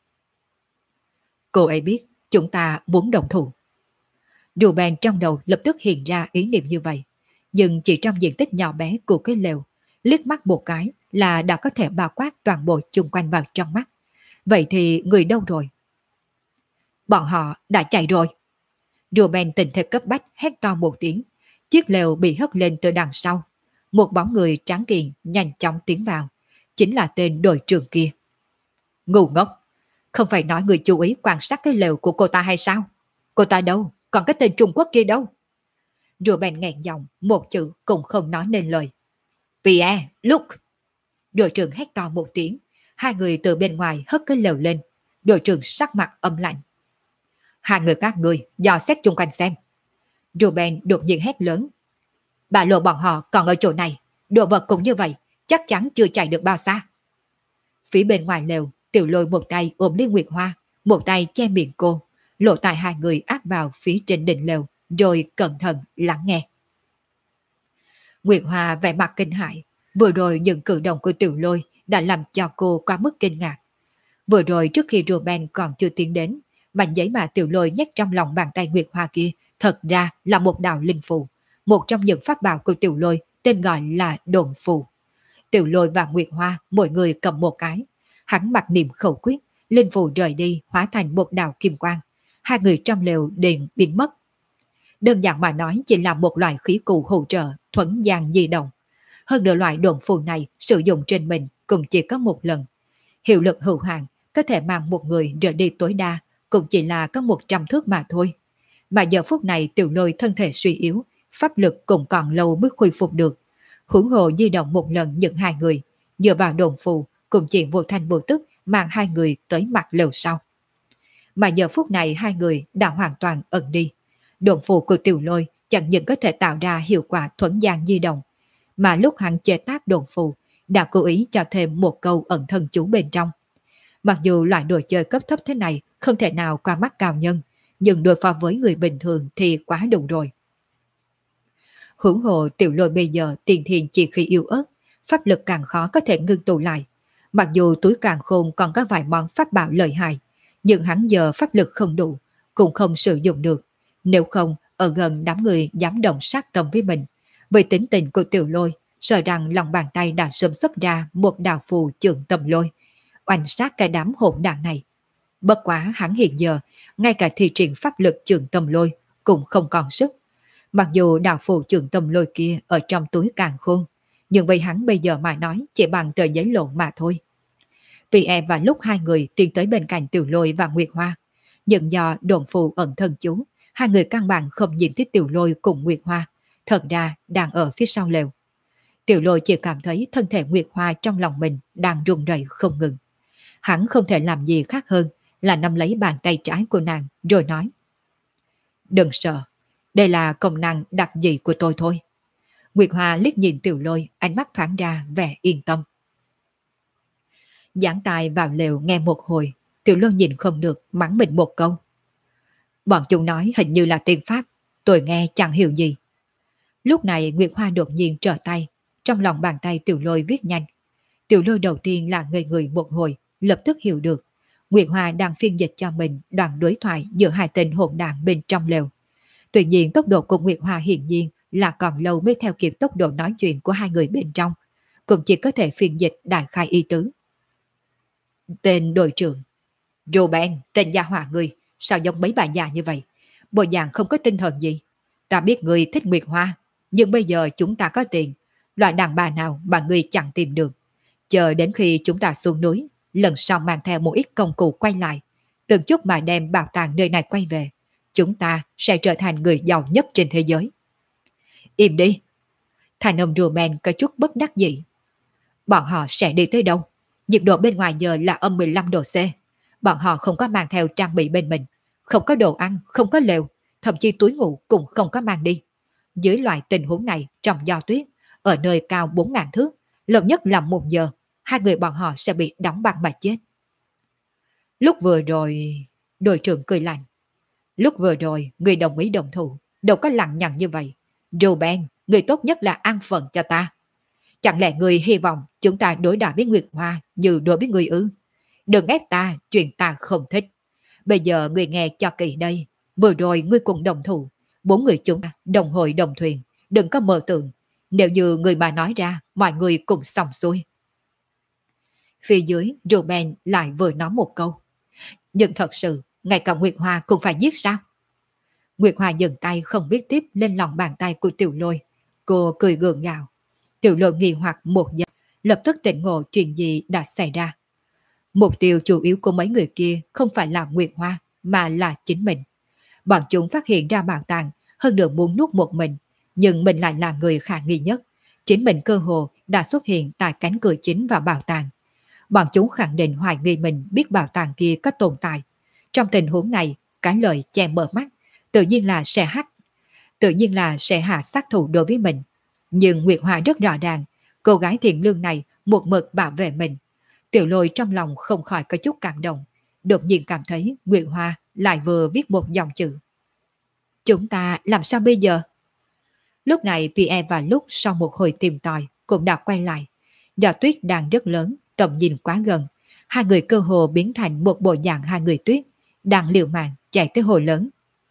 Cô ấy biết chúng ta muốn đồng thủ. Ruben trong đầu lập tức hiện ra ý niệm như vậy, nhưng chỉ trong diện tích nhỏ bé của cái lều, liếc mắt một cái là đã có thể bao quát toàn bộ chung quanh vào trong mắt. Vậy thì người đâu rồi? Bọn họ đã chạy rồi. Ruben tình thế cấp bách hét to một tiếng. Chiếc lều bị hất lên từ đằng sau. Một bóng người trắng kiền nhanh chóng tiến vào. Chính là tên đội trưởng kia. Ngu ngốc! Không phải nói người chú ý quan sát cái lều của cô ta hay sao? Cô ta đâu? Còn cái tên Trung Quốc kia đâu? Ruben nghẹn giọng, một chữ cũng không nói nên lời. Pierre, look! Đội trưởng hét to một tiếng. Hai người từ bên ngoài hất cái lều lên. Đội trưởng sắc mặt âm lạnh. Hai người các người dò xét chung quanh xem. Ruben đột nhiên hét lớn. Bà lộ bọn họ còn ở chỗ này. Đồ vật cũng như vậy, chắc chắn chưa chạy được bao xa. Phía bên ngoài lều, Tiểu Lôi một tay ôm Liên Nguyệt Hoa, một tay che miệng cô, lộ tại hai người áp vào phía trên đỉnh lều, rồi cẩn thận lắng nghe. Nguyệt Hoa vẻ mặt kinh hãi, vừa rồi những cử động của Tiểu Lôi đã làm cho cô quá mức kinh ngạc. Vừa rồi trước khi Ruben còn chưa tiến đến, mảnh giấy mà Tiểu Lôi nhét trong lòng bàn tay Nguyệt Hoa kia thật ra là một đạo linh phù, một trong những pháp bảo của Tiểu Lôi tên gọi là đồn phù. Tiểu Lôi và Nguyệt Hoa mỗi người cầm một cái, hắn mặc niệm khẩu quyết, linh phù rời đi hóa thành một đạo kim quang, hai người trong lều liền biến mất. Đơn giản mà nói chỉ là một loại khí cụ hỗ trợ thuần gian di động. Hơn nữa loại đồn phù này sử dụng trên mình cũng chỉ có một lần. Hiệu lực hữu hạn có thể mang một người rời đi tối đa cũng chỉ là có 100 thước mà thôi. Mà giờ phút này Tiểu Lôi thân thể suy yếu, pháp lực cũng còn lâu mới khôi phục được. Huống hồ di động một lần những hai người, dựa vào đồn phù cũng chỉ vô thanh vô tức mang hai người tới mặt lều sau. Mà giờ phút này hai người đã hoàn toàn ẩn đi. Đồn phù của Tiểu Lôi chẳng những có thể tạo ra hiệu quả thuần gian di động, mà lúc hắn chế tác đồn phù đã cố ý cho thêm một câu ẩn thân chú bên trong. Mặc dù loại đồ chơi cấp thấp thế này không thể nào qua mắt cao nhân, nhưng đối phó với người bình thường thì quá đủ rồi. Huống hồ Tiểu Lôi bây giờ tiền thiền chỉ khi yếu ớt, pháp lực càng khó có thể ngưng tụ lại. Mặc dù túi càng khôn còn có vài món pháp bảo lợi hại, nhưng hắn giờ pháp lực không đủ, cũng không sử dụng được. Nếu không, ở gần đám người dám động sát tâm với mình, với tính tình của Tiểu Lôi, sợ rằng lòng bàn tay đã sớm xuất ra một đạo phù trường tâm lôi, oanh sát cái đám hỗn đảng này. Bất quá hắn hiện giờ, ngay cả thi triển pháp lực trường tâm lôi cũng không còn sức. Mặc dù đạo phù trường tâm lôi kia ở trong túi càng khôn, nhưng với hắn bây giờ mà nói chỉ bằng tờ giấy lộn mà thôi. Pierre và lúc hai người tiến tới bên cạnh Tiểu Lôi và Nguyệt Hoa, nhưng do đồn phù ẩn thân chú, hai người căn bản không nhìn thấy Tiểu Lôi cùng Nguyệt Hoa, thật ra đang ở phía sau lều. Tiểu Lôi chỉ cảm thấy thân thể Nguyệt Hoa trong lòng mình đang run rẩy không ngừng. Hắn không thể làm gì khác hơn là nắm lấy bàn tay trái của nàng rồi nói: Đừng sợ, đây là công năng đặc dị của tôi thôi. Nguyệt Hoa liếc nhìn Tiểu Lôi, ánh mắt thoáng ra vẻ yên tâm. Giảng tài vào lều nghe một hồi, Tiểu Lôi nhìn không được mắng mình một câu. Bọn chúng nói hình như là tiên pháp, tôi nghe chẳng hiểu gì. Lúc này Nguyệt Hoa đột nhiên trở tay, trong lòng bàn tay Tiểu Lôi viết nhanh. Tiểu Lôi đầu tiên là ngây người một hồi, lập tức hiểu được. Nguyệt Hoa đang phiên dịch cho mình đoạn đối thoại giữa hai tên hỗn đảng bên trong lều. Tuy nhiên tốc độ của Nguyệt Hoa hiển nhiên là còn lâu mới theo kịp tốc độ nói chuyện của hai người bên trong, cũng chỉ có thể phiên dịch đại khai ý tứ. Tên đội trưởng Ruben, tên gia hỏa người, sao giống mấy bà già như vậy? Bộ dạng không có tinh thần gì. Ta biết người thích Nguyệt Hoa, nhưng bây giờ chúng ta có tiền, loại đàn bà nào mà người chẳng tìm được. Chờ đến khi chúng ta xuống núi, lần sau mang theo một ít công cụ quay lại, từng chút mà đem bảo tàng nơi này quay về, chúng ta sẽ trở thành người giàu nhất trên thế giới. Im đi! Thành ông Ruben có chút bất đắc dĩ. Bọn họ sẽ đi tới đâu? Nhiệt độ bên ngoài giờ là -15 độ C. Bọn họ không có mang theo trang bị bên mình, không có đồ ăn, không có lều, thậm chí túi ngủ cũng không có mang đi. Dưới loại tình huống này trong gió tuyết, ở nơi cao 4.000 thước, lâu nhất là 1 giờ, hai người bọn họ sẽ bị đóng băng mà chết. Lúc vừa rồi, đội trưởng cười lạnh. Lúc vừa rồi, người đồng ý đồng thủ, đâu có lằng nhằng như vậy. Ruben, người tốt nhất là an phận cho ta. Chẳng lẽ người hy vọng chúng ta đối đãi với Nguyệt Hoa như đối với người ư? Đừng ép ta, chuyện ta không thích. Bây giờ người nghe cho kỹ đây. Vừa rồi ngươi cùng đồng thủ, 4 người chúng ta đồng hội đồng thuyền, đừng có mơ tưởng. Nếu như người mà nói ra, mọi người cùng xong xuôi. Phía dưới, Ruben lại vừa nói một câu. Nhưng thật sự, ngay cả Nguyệt Hoa cũng phải giết sao? Nguyệt Hoa dừng tay không biết tiếp lên lòng bàn tay của Tiểu Lôi. Cô cười gượng gạo. Tiểu Lôi nghi hoặc 1 giây, lập tức tỉnh ngộ chuyện gì đã xảy ra. Mục tiêu chủ yếu của mấy người kia không phải là Nguyệt Hoa, mà là chính mình. Bọn chúng phát hiện ra bảo tàng, hơn nữa muốn nuốt một mình, nhưng mình lại là người khả nghi nhất. Chính mình cơ hồ đã xuất hiện tại cánh cửa chính vào bảo tàng. Bọn chúng khẳng định hoài nghi mình biết bảo tàng kia có tồn tại. Trong tình huống này, cái lời che mở mắt, tự nhiên là sẽ hạ sát thủ đối với mình. Nhưng Nguyệt Hoa rất rõ ràng, cô gái thiện lương này một mực bảo vệ mình. Tiểu Lôi trong lòng không khỏi có chút cảm động, đột nhiên cảm thấy Nguyệt Hoa lại vừa viết một dòng chữ. Chúng ta làm sao bây giờ? Lúc này Pierre và Lúc sau một hồi tìm tòi cũng đã quay lại. Gió tuyết đang rất lớn, tầm nhìn quá gần. Hai người cơ hồ biến thành một bộ dạng hai người tuyết, đang liều mạng chạy tới hồ lớn.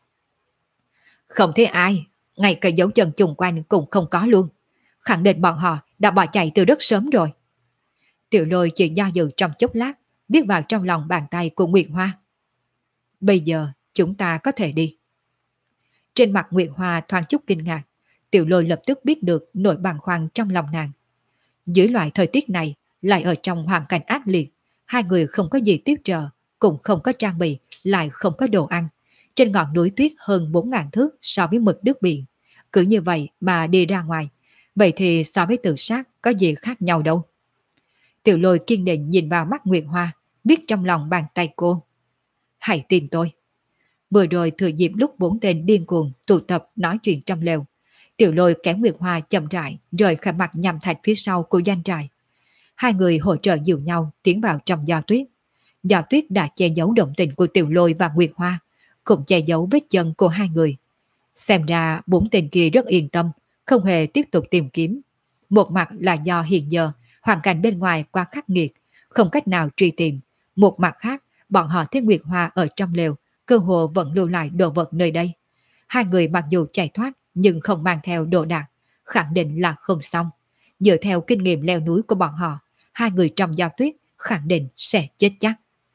Không thấy ai, ngay cả dấu chân chung quanh cũng không có luôn. Khẳng định bọn họ đã bỏ chạy từ rất sớm rồi. Tiểu Lôi chỉ do dự trong chốc lát, biết vào trong lòng bàn tay của Nguyệt Hoa. Bây giờ chúng ta có thể đi. Trên mặt Nguyệt Hoa thoáng chút kinh ngạc, Tiểu Lôi lập tức biết được nỗi bàng hoàng trong lòng nàng. Dưới loại thời tiết này, lại ở trong hoàn cảnh ác liệt, hai người không có gì tiếp trợ, cũng không có trang bị, lại không có đồ ăn. Trên ngọn núi tuyết hơn 4.000 thước so với mực nước biển. Cứ như vậy mà đi ra ngoài, vậy thì so với tự sát có gì khác nhau đâu. Tiểu Lôi kiên định nhìn vào mắt Nguyệt Hoa, biết trong lòng bàn tay cô. Hãy tin tôi. Vừa rồi thừa dịp lúc 4 tên điên cuồng tụ tập nói chuyện trong lều, Tiểu Lôi kéo Nguyệt Hoa chậm rãi rời khỏi mặt nhằm thạch phía sau của doanh trại. Hai người hỗ trợ dìu nhau tiến vào trong gió tuyết. Gió tuyết đã che giấu động tình của Tiểu Lôi và Nguyệt Hoa, cũng che giấu vết chân của hai người. Xem ra 4 tên kia rất yên tâm, không hề tiếp tục tìm kiếm. Một mặt là do hiện giờ hoàn cảnh bên ngoài quá khắc nghiệt, không cách nào truy tìm. Một mặt khác, bọn họ thấy Nguyệt Hoa ở trong lều, cơ hồ vẫn lưu lại đồ vật nơi đây. Hai người mặc dù chạy thoát nhưng không mang theo đồ đạc, khẳng định là không xong. Dựa theo kinh nghiệm leo núi của bọn họ, hai người trong gió tuyết khẳng định sẽ chết chắc.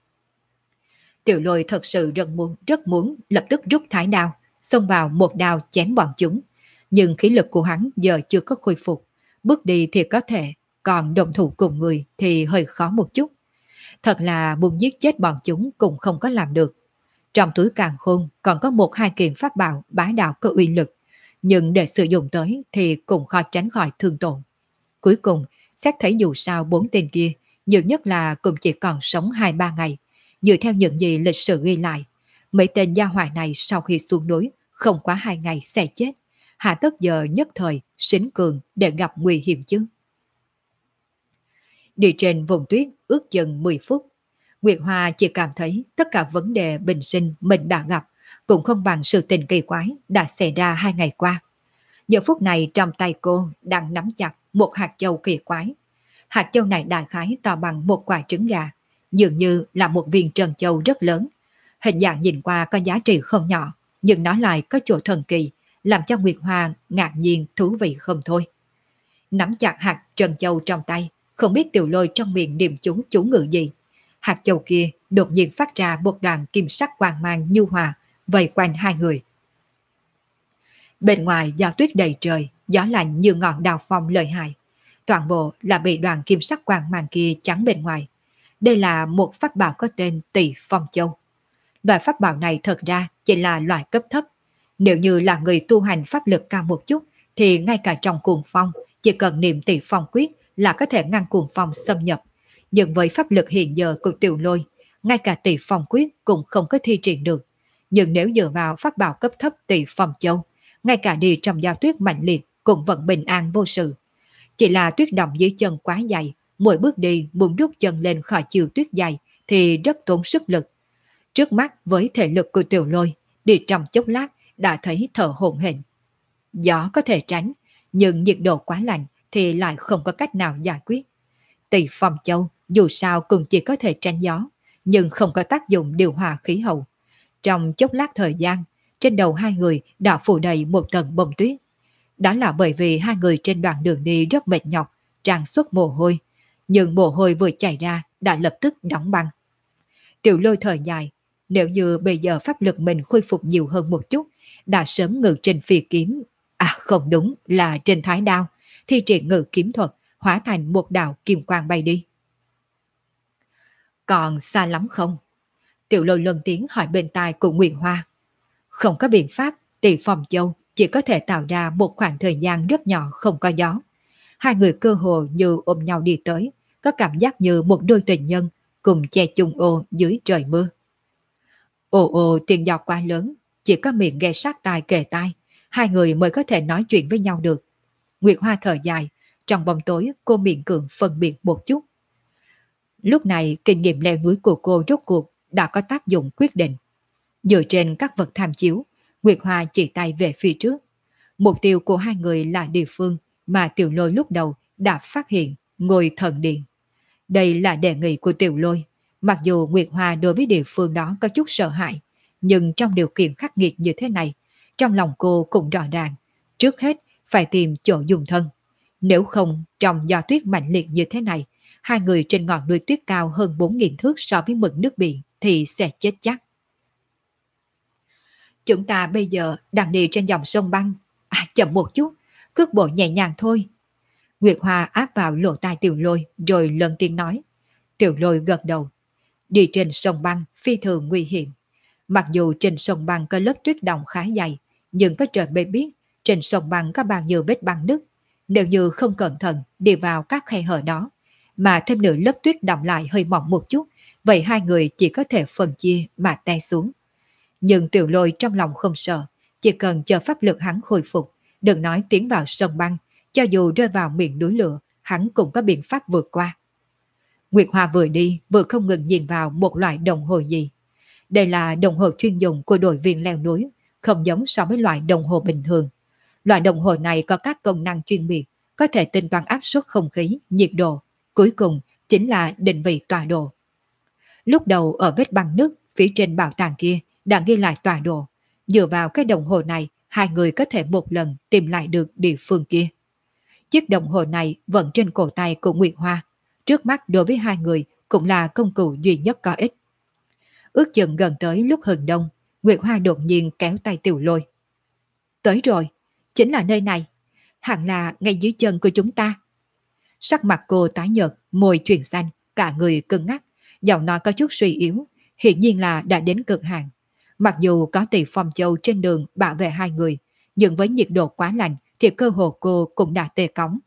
Tiểu Lôi thật sự rất muốn lập tức rút thái đao, xông vào một đao chém bọn chúng. Nhưng khí lực của hắn giờ chưa có khôi phục, bước đi thì có thể, còn động thủ cùng người thì hơi khó một chút. Thật là muốn giết chết bọn chúng cũng không có làm được. Trong túi càn khôn còn có 1-2 kiện pháp bảo bá đạo có uy lực, nhưng để sử dụng tới thì cũng khó tránh khỏi thương tổn. Cuối cùng, xét thấy dù sao 4 tên kia, nhiều nhất là cũng chỉ còn sống 2-3 ngày. Dựa theo những gì lịch sử ghi lại, mấy tên gia hỏa này sau khi xuống núi không quá 2 ngày sẽ chết. Hạ tất giờ nhất thời sính cường để gặp nguy hiểm chứ. Đi trên vùng tuyết ước chừng 10 phút, Nguyệt Hoa chỉ cảm thấy tất cả vấn đề bình sinh mình đã gặp cũng không bằng sự tình kỳ quái đã xảy ra 2 ngày qua. Giờ phút này trong tay cô đang nắm chặt một hạt châu kỳ quái. Hạt châu này đại khái to bằng một quả trứng gà, dường như là một viên trân châu rất lớn. Hình dạng nhìn qua có giá trị không nhỏ, nhưng nó lại có chỗ thần kỳ, làm cho Nguyệt Hoa ngạc nhiên thú vị không thôi. Nắm chặt hạt trân châu trong tay, không biết Tiểu Lôi trong miệng niệm chú ngữ gì. Hạt châu kia đột nhiên phát ra một đoàn kim sắc quang mang nhu hòa, vây quanh hai người. Bên ngoài gió tuyết đầy trời, gió lạnh như ngọn đào phong lợi hại. Toàn bộ là bị đoàn kim sắc quang mang kia chắn bên ngoài. Đây là một pháp bảo có tên Tỷ Phong Châu. Loại pháp bảo này thật ra chỉ là loại cấp thấp. Nếu như là người tu hành pháp lực cao một chút, thì ngay cả trong cuồng phong, chỉ cần niệm Tỷ Phong quyết là có thể ngăn cuồng phong xâm nhập. Nhưng với pháp lực hiện giờ của Tiểu Lôi, ngay cả Tỷ Phong quyết cũng không có thi triển được. Nhưng nếu dựa vào pháp bảo cấp thấp Tỷ Phong Châu, ngay cả đi trong giao tuyết mạnh liệt cũng vẫn bình an vô sự. Chỉ là tuyết động dưới chân quá dày, mỗi bước đi muốn rút chân lên khỏi chiều tuyết dày thì rất tốn sức lực. Trước mắt với thể lực của Tiểu Lôi, đi trong chốc lát đã thấy thở hổn hển. Gió có thể tránh, nhưng nhiệt độ quá lạnh thì lại không có cách nào giải quyết. Tỷ Phong Châu dù sao cũng chỉ có thể tránh gió, nhưng không có tác dụng điều hòa khí hậu. Trong chốc lát thời gian, trên đầu hai người đã phủ đầy một tầng bông tuyết. Đó là bởi vì hai người trên đoạn đường đi rất mệt nhọc, tràn xuất mồ hôi. Nhưng mồ hôi vừa chảy ra đã lập tức đóng băng. Tiểu Lôi thở dài, nếu như bây giờ pháp lực mình khôi phục nhiều hơn một chút, đã sớm ngự trên phi kiếm. À không đúng, là trên thái đao, thi triển ngự kiếm thuật, hóa thành một đạo kim quang bay đi. Còn xa lắm không? Tiểu Lôi lần tiếng hỏi bên tai của Nguyệt Hoa. Không có biện pháp, Tỷ Phong Châu chỉ có thể tạo ra một khoảng thời gian rất nhỏ không có gió. Hai người cơ hồ như ôm nhau đi tới, có cảm giác như một đôi tình nhân cùng che chung ô dưới trời mưa. Ồ ồ tiếng gió quá lớn, chỉ có miệng nghe sát tai kề tai, hai người mới có thể nói chuyện với nhau được. Nguyệt Hoa thở dài, trong bóng tối cô miệng cường phân biệt một chút. Lúc này kinh nghiệm leo núi của cô rốt cuộc đã có tác dụng quyết định. Dựa trên các vật tham chiếu, Nguyệt Hoa chỉ tay về phía trước. Mục tiêu của hai người là địa phương mà Tiểu Lôi lúc đầu đã phát hiện, ngôi thần điện. Đây là đề nghị của Tiểu Lôi. Mặc dù Nguyệt Hoa đối với địa phương đó có chút sợ hãi, nhưng trong điều kiện khắc nghiệt như thế này, trong lòng cô cũng rõ ràng, trước hết phải tìm chỗ dùng thân. Nếu không, trong gió tuyết mạnh liệt như thế này, hai người trên ngọn núi tuyết cao hơn 4.000 thước so với mực nước biển thì sẽ chết chắc. Chúng ta bây giờ đang đi trên dòng sông băng. À, chậm một chút, cước bộ nhẹ nhàng thôi. Nguyệt Hoa áp vào lỗ tai Tiểu Lôi rồi lần tiếng nói. Tiểu Lôi gật đầu. Đi trên sông băng phi thường nguy hiểm. Mặc dù trên sông băng có lớp tuyết động khá dày, nhưng có trời mới biết trên sông băng có bao nhiêu vết băng nứt. Nếu như không cẩn thận đi vào các khe hở đó, mà thêm nửa lớp tuyết động lại hơi mỏng một chút, vậy hai người chỉ có thể phân chia mà té xuống. Nhưng Tiểu Lôi trong lòng không sợ, chỉ cần chờ pháp lực hắn khôi phục, đừng nói tiến vào sông băng, cho dù rơi vào miệng núi lửa, hắn cũng có biện pháp vượt qua. Nguyệt Hoa vừa đi vừa không ngừng nhìn vào một loại đồng hồ gì. Đây là đồng hồ chuyên dụng của đội viên leo núi, không giống so với loại đồng hồ bình thường. Loại đồng hồ này có các công năng chuyên biệt, có thể tính toán áp suất không khí, nhiệt độ, cuối cùng chính là định vị tọa độ. Lúc đầu ở vết băng nước phía trên bảo tàng kia đã ghi lại tọa độ. Dựa vào cái đồng hồ này, hai người có thể một lần tìm lại được địa phương kia. Chiếc đồng hồ này vẫn trên cổ tay của Nguyệt Hoa. Trước mắt đối với hai người cũng là công cụ duy nhất có ích. Ước chừng gần tới lúc hừng đông, Nguyệt Hoa đột nhiên kéo tay Tiểu Lôi. Tới rồi, chính là nơi này. Hẳn là ngay dưới chân của chúng ta. Sắc mặt cô tái nhợt, môi chuyển xanh, cả người cứng ngắc, giọng nói có chút suy yếu, hiển nhiên là đã đến cực hạn. Mặc dù có Tỷ Phong Châu trên đường bảo vệ hai người, nhưng với nhiệt độ quá lạnh thì cơ hồ cô cũng đã tê cóng.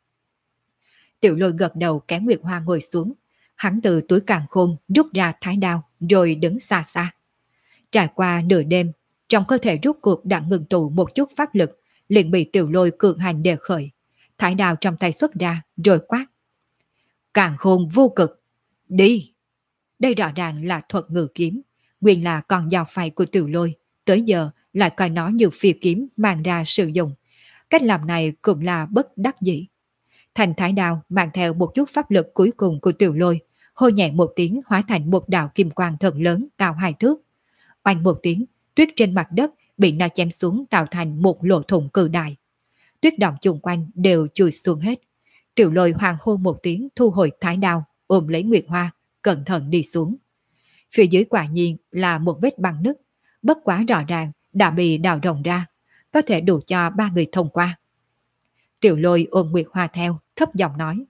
Tiểu Lôi gật đầu kéo Nguyệt Hoa ngồi xuống. Hắn từ túi càn khôn rút ra thái đao rồi đứng xa xa. Trải qua nửa đêm, trong cơ thể rút cuộc đã ngừng tụ một chút pháp lực, liền bị Tiểu Lôi cường hành đề khởi. Thái đao trong tay xuất ra rồi quát. Càn khôn vô cực, đi! Đây rõ ràng là thuật ngự kiếm, nguyên là con dao phay của Tiểu Lôi, tới giờ lại coi nó như phi kiếm mang ra sử dụng. Cách làm này cũng là bất đắc dĩ. Thành thái đao mang theo một chút pháp lực cuối cùng của Tiểu Lôi, hô nhẹ một tiếng hóa thành một đạo kim quang thật lớn cao 2 thước. Oanh một tiếng, tuyết trên mặt đất bị nó chém xuống tạo thành một lỗ thủng cự đại. Tuyết động chung quanh đều chui xuống hết. Tiểu Lôi hoàng hô một tiếng thu hồi thái đao, ôm lấy Nguyệt Hoa, cẩn thận đi xuống. Phía dưới quả nhiên là một vết băng nứt, bất quá rõ ràng đã bị đào rộng ra, có thể đủ cho 3 người thông qua. Tiểu Lôi ôm Nguyệt Hoa theo, thấp giọng nói.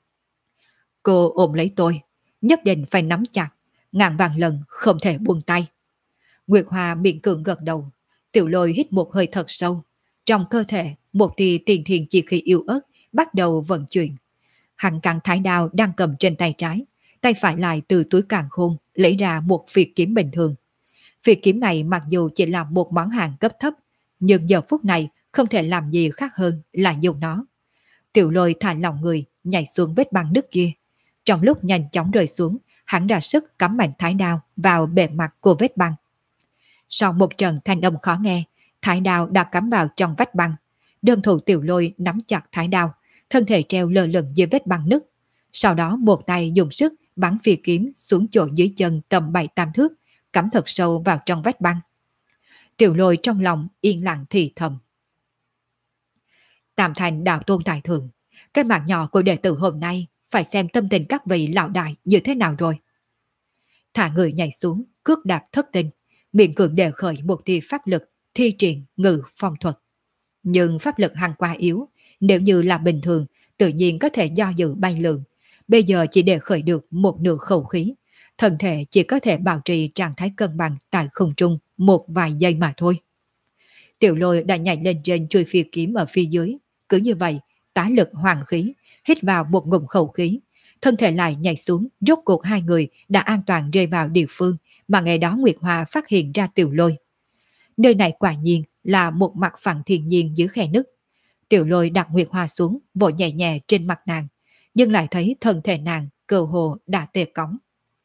Cô ôm lấy tôi, nhất định phải nắm chặt, ngàn vạn lần không thể buông tay. Nguyệt Hoa miệng cường gật đầu, Tiểu Lôi hít một hơi thật sâu. Trong cơ thể, một tia tiền thiền chi khí yếu ớt bắt đầu vận chuyển. Hắn căng thái đao đang cầm trên tay trái, tay phải lại từ túi càn khôn lấy ra một phiệt kiếm bình thường. Phi kiếm này mặc dù chỉ là một món hàng cấp thấp, nhưng giờ phút này không thể làm gì khác hơn là dùng nó. Tiểu Lôi thả lòng người, nhảy xuống vết băng nước kia. Trong lúc nhanh chóng rơi xuống, hắn ra sức cắm mạnh thái đao vào bề mặt của vết băng. Sau một trận thanh âm khó nghe, thái đao đã cắm vào trong vách băng. Đơn thủ Tiểu Lôi nắm chặt thái đao, thân thể treo lơ lửng dưới vết băng nứt. Sau đó một tay dùng sức bắn phi kiếm xuống chỗ dưới chân tầm 7-8 thước, cắm thật sâu vào trong vách băng. Tiểu Lôi trong lòng yên lặng thì thầm. Tam Thành đạo tôn tài thượng, cái mạng nhỏ của đệ tử hôm nay phải xem tâm tình các vị lão đại như thế nào rồi. Thả người nhảy xuống, cước đạp thất tinh, miệng cường đề khởi một tia pháp lực, thi triển ngự phong thuật. Nhưng pháp lực hắn quá yếu, nếu như là bình thường, tự nhiên có thể do dự bay lượn. Bây giờ chỉ đề khởi được một nửa khẩu khí, thân thể chỉ có thể bảo trì trạng thái cân bằng tại không trung một vài giây mà thôi. Tiểu Lôi đã nhảy lên trên chuôi phi kiếm ở phía dưới, cứ như vậy, tá lực hoàng khí, hít vào một ngụm khẩu khí, thân thể lại nhảy xuống, rốt cuộc hai người đã an toàn rơi vào địa phương mà ngày đó Nguyệt Hoa phát hiện ra Tiểu Lôi. Nơi này quả nhiên là một mặt phẳng thiên nhiên dưới khe nứt. Tiểu Lôi đặt Nguyệt Hoa xuống, vội nhẹ nhẹ trên mặt nàng, nhưng lại thấy thân thể nàng cơ hồ đã tê cống.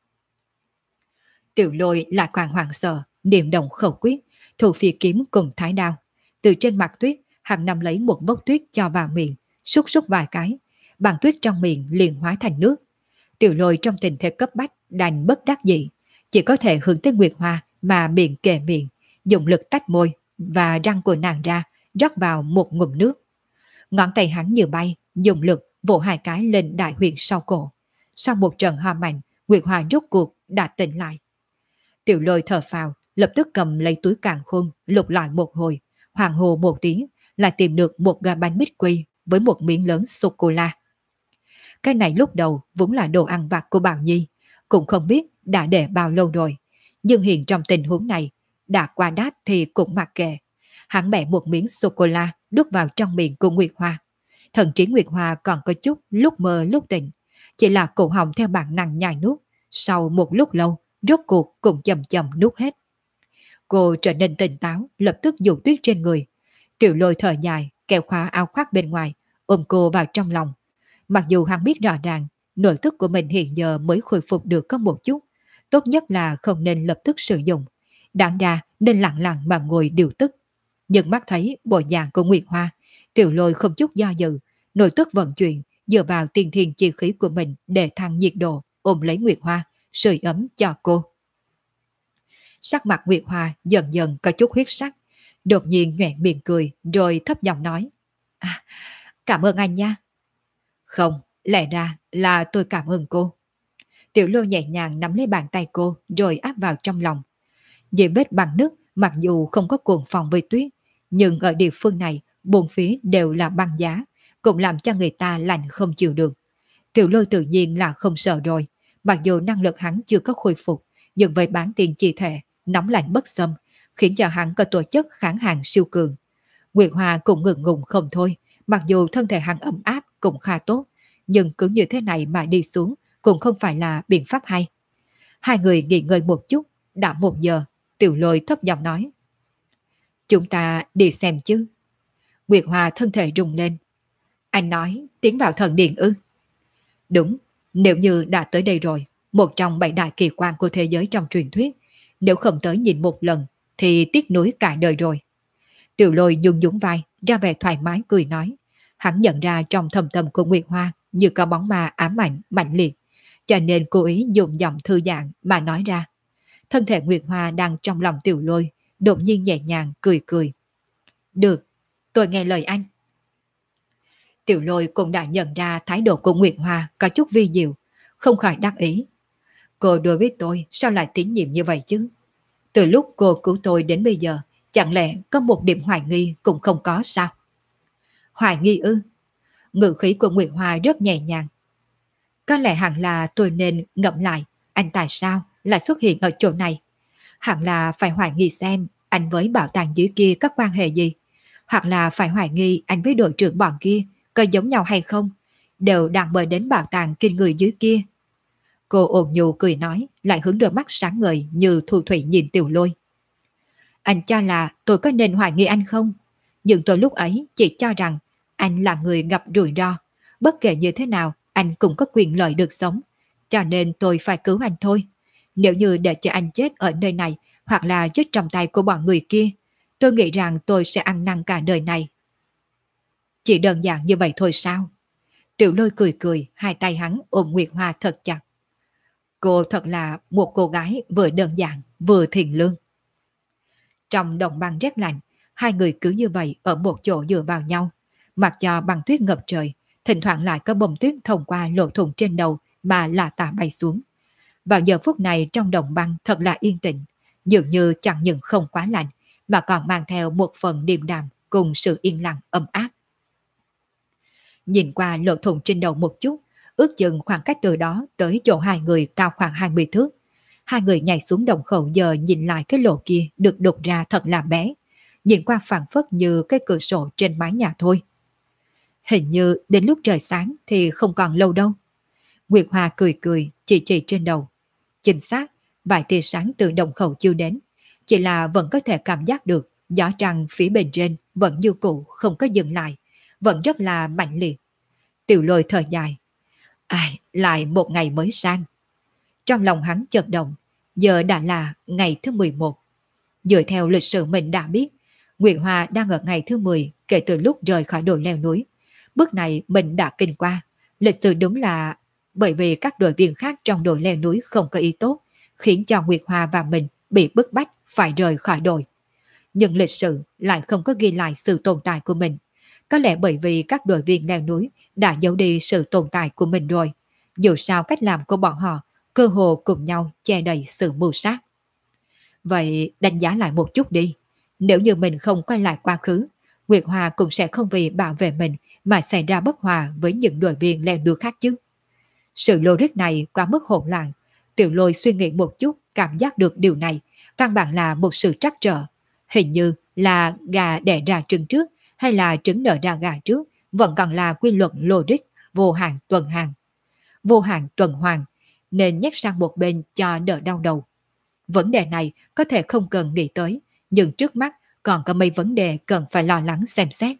Tiểu Lôi lại càng hoảng sợ, niệm động khẩu quyết, thủ phi kiếm cùng thái đao. Từ trên mặt tuyết, hắn nắm lấy một bốc tuyết cho vào miệng, xúc xúc vài cái, bằng tuyết trong miệng liền hóa thành nước. Tiểu Lôi trong tình thế cấp bách đành bất đắc dĩ, chỉ có thể hướng tới Nguyệt Hoa mà miệng kề miệng, dùng lực tách môi và răng của nàng ra, rót vào một ngụm nước. Ngón tay hắn như bay, dùng lực vỗ hai cái lên đại huyệt sau cổ. Sau một trận ho mạnh, Nguyệt Hoa rốt cuộc đã tỉnh lại. Tiểu Lôi thở phào, lập tức cầm lấy túi càn khôn, lục lại một hồi, hoàng hồ một tiếng, lại tìm được một gà bánh bít quy với một miếng lớn sô-cô-la. Cái này lúc đầu vốn là đồ ăn vặt của Bảo Nhi, cũng không biết đã để bao lâu rồi, nhưng hiện trong tình huống này, đã qua đát thì cũng mặc kệ. Hắn bẻ một miếng sô-cô-la đút vào trong miệng của Nguyệt Hoa. Thần trí Nguyệt Hoa còn có chút lúc mơ lúc tỉnh, chỉ là cổ họng theo bản năng nhai nuốt, sau một lúc lâu, rốt cuộc cũng chậm chậm nuốt hết. Cô trở nên tỉnh táo, lập tức dụ tuyết trên người. Tiểu Lôi thở dài, kéo khóa áo khoác bên ngoài, ôm cô vào trong lòng. Mặc dù hắn biết rõ ràng, nội tức của mình hiện giờ mới khôi phục được có một chút, tốt nhất là không nên lập tức sử dụng. Đáng ra nên lặng lặng mà ngồi điều tức. Nhưng mắt thấy bộ dạng của Nguyệt Hoa, Tiểu Lôi không chút do dự, nội tức vận chuyển, dựa vào tiên thiên chi khí của mình để thăng nhiệt độ, ôm lấy Nguyệt Hoa, sưởi ấm cho cô. Sắc mặt Nguyệt Hoa dần dần có chút huyết sắc, đột nhiên nhoẻn miệng cười rồi thấp giọng nói: À, cảm ơn anh nha. Không, lẽ ra là tôi cảm ơn cô. Tiểu Lôi nhẹ nhàng nắm lấy bàn tay cô rồi áp vào trong lòng. Dưới vết bằng nước mặc dù không có cuồng phong với tuyết, nhưng ở địa phương này bốn phía đều là băng giá, cũng làm cho người ta lạnh không chịu được. Tiểu Lôi tự nhiên là không sợ rồi, mặc dù năng lực hắn chưa có khôi phục, nhưng với bán tiền chi thể, nóng lạnh bất xâm, khiến cho hắn có tổ chất kháng hàng siêu cường. Nguyệt Hoa cũng ngượng ngùng không thôi, mặc dù thân thể hắn ấm áp cũng khá tốt, nhưng cứ như thế này mà đi xuống cũng không phải là biện pháp hay. Hai người nghỉ ngơi một chút, đã 1 giờ, Tiểu Lôi thấp giọng nói: Chúng ta đi xem chứ. Nguyệt Hoa thân thể rung lên. Anh nói tiến vào thần điện ư? Đúng, nếu như đã tới đây rồi, một trong 7 đại kỳ quan của thế giới trong truyền thuyết, nếu không tới nhìn một lần thì tiếc nuối cả đời rồi. Tiểu Lôi nhún nhún vai, ra vẻ thoải mái cười nói. Hắn nhận ra trong thâm tâm của Nguyệt Hoa như có bóng ma ám ảnh mạnh liệt, cho nên cố ý dùng giọng thư giãn mà nói ra. Thân thể Nguyệt Hoa đang trong lòng Tiểu Lôi, đột nhiên nhẹ nhàng cười cười. Được, tôi nghe lời anh. Tiểu Lôi cũng đã nhận ra thái độ của Nguyệt Hoa có chút vi diệu, không khỏi đắc ý. Cô đối với tôi sao lại tín nhiệm như vậy chứ? Từ lúc cô cứu tôi đến bây giờ, chẳng lẽ có một điểm hoài nghi cũng không có sao? Hoài nghi ư? Ngữ khí của Nguyệt Hoa rất nhẹ nhàng. Có lẽ hẳn là tôi nên ngẫm lại anh tại sao lại xuất hiện ở chỗ này. Hẳn là phải hoài nghi xem anh với bảo tàng dưới kia có quan hệ gì. Hoặc là phải hoài nghi anh với đội trưởng bọn kia có giống nhau hay không, đều đang mời đến bảo tàng kinh người dưới kia. Cô ôn nhu cười nói, lại hướng đôi mắt sáng ngời như thu thủy nhìn Tiểu Lôi. Anh cho là tôi có nên hoài nghi anh không? Nhưng tôi lúc ấy chỉ cho rằng anh là người gặp rủi ro. Bất kể như thế nào, anh cũng có quyền lợi được sống. Cho nên tôi phải cứu anh thôi. Nếu như để cho anh chết ở nơi này, hoặc là chết trong tay của bọn người kia, tôi nghĩ rằng tôi sẽ ăn năn cả đời này. Chỉ đơn giản như vậy thôi sao? Tiểu Lôi cười cười, hai tay hắn ôm Nguyệt Hoa thật chặt. Cô thật là một cô gái vừa đơn giản, vừa thiện lương. Trong đồng băng rét lạnh, hai người cứ như vậy ở một chỗ dựa vào nhau. Mặc cho băng tuyết ngập trời, thỉnh thoảng lại có bông tuyết thông qua lỗ thủng trên đầu mà lả tả bay xuống. Vào giờ phút này trong đồng băng thật là yên tĩnh, dường như chẳng những không quá lạnh, mà còn mang theo một phần điềm đạm cùng sự yên lặng ấm áp. Nhìn qua lỗ thủng trên đầu một chút, ước chừng khoảng cách từ đó tới chỗ hai người cao khoảng 20 thước. Hai người nhảy xuống đồng khẩu giờ nhìn lại cái lỗ kia được đục ra thật là bé. Nhìn qua phảng phất như cái cửa sổ trên mái nhà thôi. Hình như đến lúc trời sáng thì không còn lâu đâu. Nguyệt Hoa cười cười, chỉ trên đầu. Chính xác, vài tia sáng từ đồng khẩu chưa đến. Chỉ là vẫn có thể cảm giác được gió trăng phía bên trên vẫn như cũ không có dừng lại. Vẫn rất là mạnh liệt. Tiểu Lôi thở dài. Ai, lại một ngày mới sang. Trong lòng hắn chợt động, giờ đã là ngày thứ 11. Dựa theo lịch sử mình đã biết, Nguyệt Hoa đang ở ngày thứ 10 kể từ lúc rời khỏi đồi leo núi. Bước này mình đã kinh qua. Lịch sử đúng là bởi vì các đội viên khác trong đồi leo núi không có ý tốt, khiến cho Nguyệt Hoa và mình bị bức bách phải rời khỏi đồi. Nhưng lịch sử lại không có ghi lại sự tồn tại của mình. Có lẽ bởi vì các đội viên leo núi đã giấu đi sự tồn tại của mình rồi. Dù sao cách làm của bọn họ cơ hồ cùng nhau che đầy sự mưu sát. Vậy đánh giá lại một chút đi. Nếu như mình không quay lại quá khứ, Nguyệt Hoa cũng sẽ không vì bảo vệ mình mà xảy ra bất hòa với những đội viên leo núi khác chứ. Sự logic này quá mức hỗn loạn. Tiểu Lôi suy nghĩ một chút, cảm giác được điều này căn bản là một sự trắc trở. Hình như là gà đẻ ra trứng trước hay là trứng nở ra gà trước, vẫn còn là quy luật logic vô hạn tuần hoàn. Vô hạn tuần hoàn, nên nhét sang một bên cho đỡ đau đầu. Vấn đề này có thể không cần nghĩ tới, nhưng trước mắt còn có mấy vấn đề cần phải lo lắng xem xét.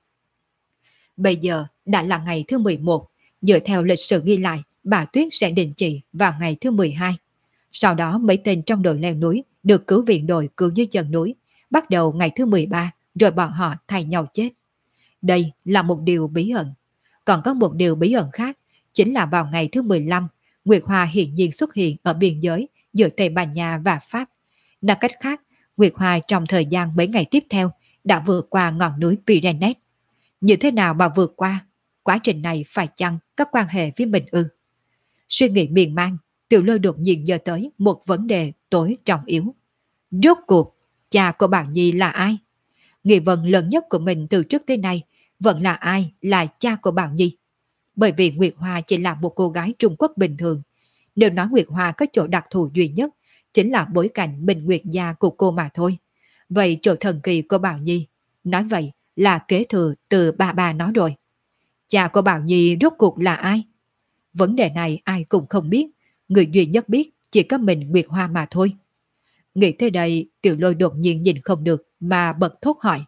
Bây giờ đã là ngày thứ 11, dựa theo lịch sử ghi lại, bà Tuyết sẽ định trị vào ngày thứ 12. Sau đó mấy tên trong đội leo núi được cứu viện đội cứu dưới chân núi, bắt đầu ngày thứ 13, rồi bọn họ thay nhau chết. Đây là một điều bí ẩn. Còn có một điều bí ẩn khác, chính là vào ngày thứ 15, Nguyệt Hoa hiện nhiên xuất hiện ở biên giới giữa Tây Ban Nha và Pháp. Nói cách khác, Nguyệt Hoa trong thời gian mấy ngày tiếp theo đã vượt qua ngọn núi Pyrenees. Như thế nào mà vượt qua? Quá trình này phải chăng có quan hệ với mình ư? Suy nghĩ miên man, Tiểu Lôi đột nhiên nhớ tới một vấn đề tối trọng yếu. Rốt cuộc, cha của Bảo Nhi là ai? Nghi vấn lớn nhất của mình từ trước tới nay vẫn là ai là cha của Bảo Nhi. Bởi vì Nguyệt Hoa chỉ là một cô gái Trung Quốc bình thường. Nếu nói Nguyệt Hoa có chỗ đặc thù duy nhất, chính là bối cảnh Bình Nguyệt gia của cô mà thôi. Vậy chỗ thần kỳ của Bảo Nhi, nói vậy là kế thừa từ bà nó rồi. Cha của Bảo Nhi rốt cuộc là ai? Vấn đề này ai cũng không biết, người duy nhất biết chỉ có mình Nguyệt Hoa mà thôi. Nghĩ tới đây, Tiểu Lôi đột nhiên nhìn không được mà bật thốt hỏi.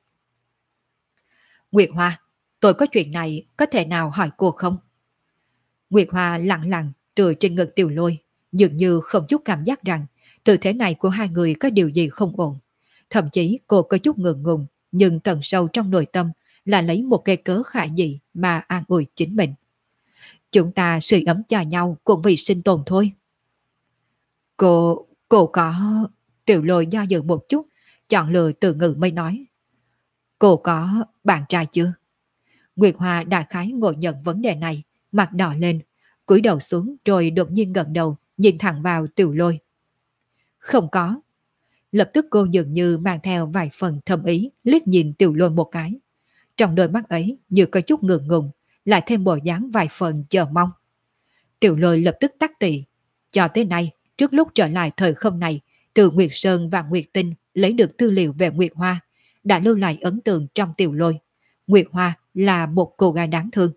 Nguyệt Hoa, tôi có chuyện này có thể nào hỏi cô không? Nguyệt Hoa lặng lặng tựa trên ngực Tiểu Lôi, dường như không chút cảm giác rằng tư thế này của hai người có điều gì không ổn. Thậm chí cô có chút ngượng ngùng, nhưng tận sâu trong nội tâm là lấy một cái cớ khả dị mà an ủi chính mình. Chúng ta sưởi ấm cho nhau cũng vì sinh tồn thôi. Cô có... Tiểu Lôi do dự một chút, chọn lựa từ ngữ mới nói. Cô có bạn trai chưa? Nguyệt Hoa đại khái ngồi nhận vấn đề này, mặt đỏ lên, cúi đầu xuống rồi đột nhiên gật đầu, nhìn thẳng vào Tiểu Lôi. Không có. Lập tức cô dường như mang theo vài phần thâm ý, liếc nhìn Tiểu Lôi một cái. Trong đôi mắt ấy như có chút ngượng ngùng, lại thêm bộ dáng vài phần chờ mong. Tiểu Lôi lập tức tắt tị. Cho tới nay, trước lúc trở lại thời không này, từ Nguyệt Sơn và Nguyệt Tinh lấy được tư liệu về Nguyệt Hoa, đã lưu lại ấn tượng trong Tiểu Lôi. Nguyệt Hoa là một cô gái đáng thương.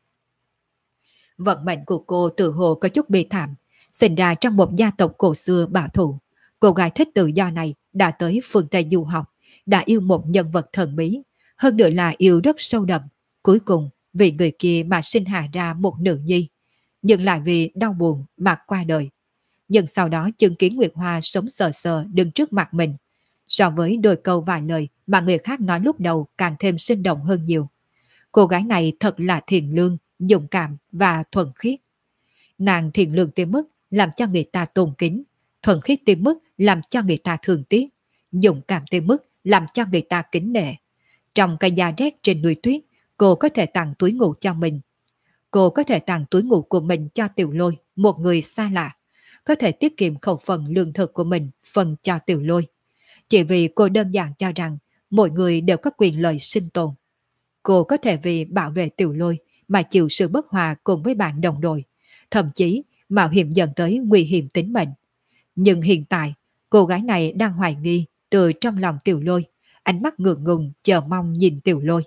Vận mệnh của cô tự hồ có chút bi thảm, sinh ra trong một gia tộc cổ xưa bảo thủ. Cô gái thích tự do này đã tới phương Tây du học, đã yêu một nhân vật thần bí, hơn nữa là yêu rất sâu đậm. Cuối cùng, vì người kia mà sinh hạ ra một nữ nhi, nhưng lại vì đau buồn mà qua đời. Nhưng sau đó chứng kiến Nguyệt Hoa sống sờ sờ đứng trước mặt mình. So với đôi câu vài lời mà người khác nói lúc đầu càng thêm sinh động hơn nhiều. Cô gái này thật là thiện lương, dũng cảm và thuần khiết. Nàng thiện lương tới mức làm cho người ta tôn kính, thuần khiết tới mức làm cho người ta thương tiếc, dũng cảm tới mức làm cho người ta kính nể. Trong cây da rét trên núi tuyết, cô có thể tặng túi ngủ cho mình. Cô có thể tặng túi ngủ của mình cho Tiểu Lôi, một người xa lạ. Có thể tiết kiệm khẩu phần lương thực của mình phần cho Tiểu Lôi. Chỉ vì cô đơn giản cho rằng mỗi người đều có quyền lợi sinh tồn. Cô có thể vì bảo vệ Tiểu Lôi mà chịu sự bất hòa cùng với bạn đồng đội, thậm chí mạo hiểm dẫn tới nguy hiểm tính mệnh. Nhưng hiện tại, cô gái này đang hoài nghi từ trong lòng Tiểu Lôi, ánh mắt ngượng ngùng chờ mong nhìn Tiểu Lôi.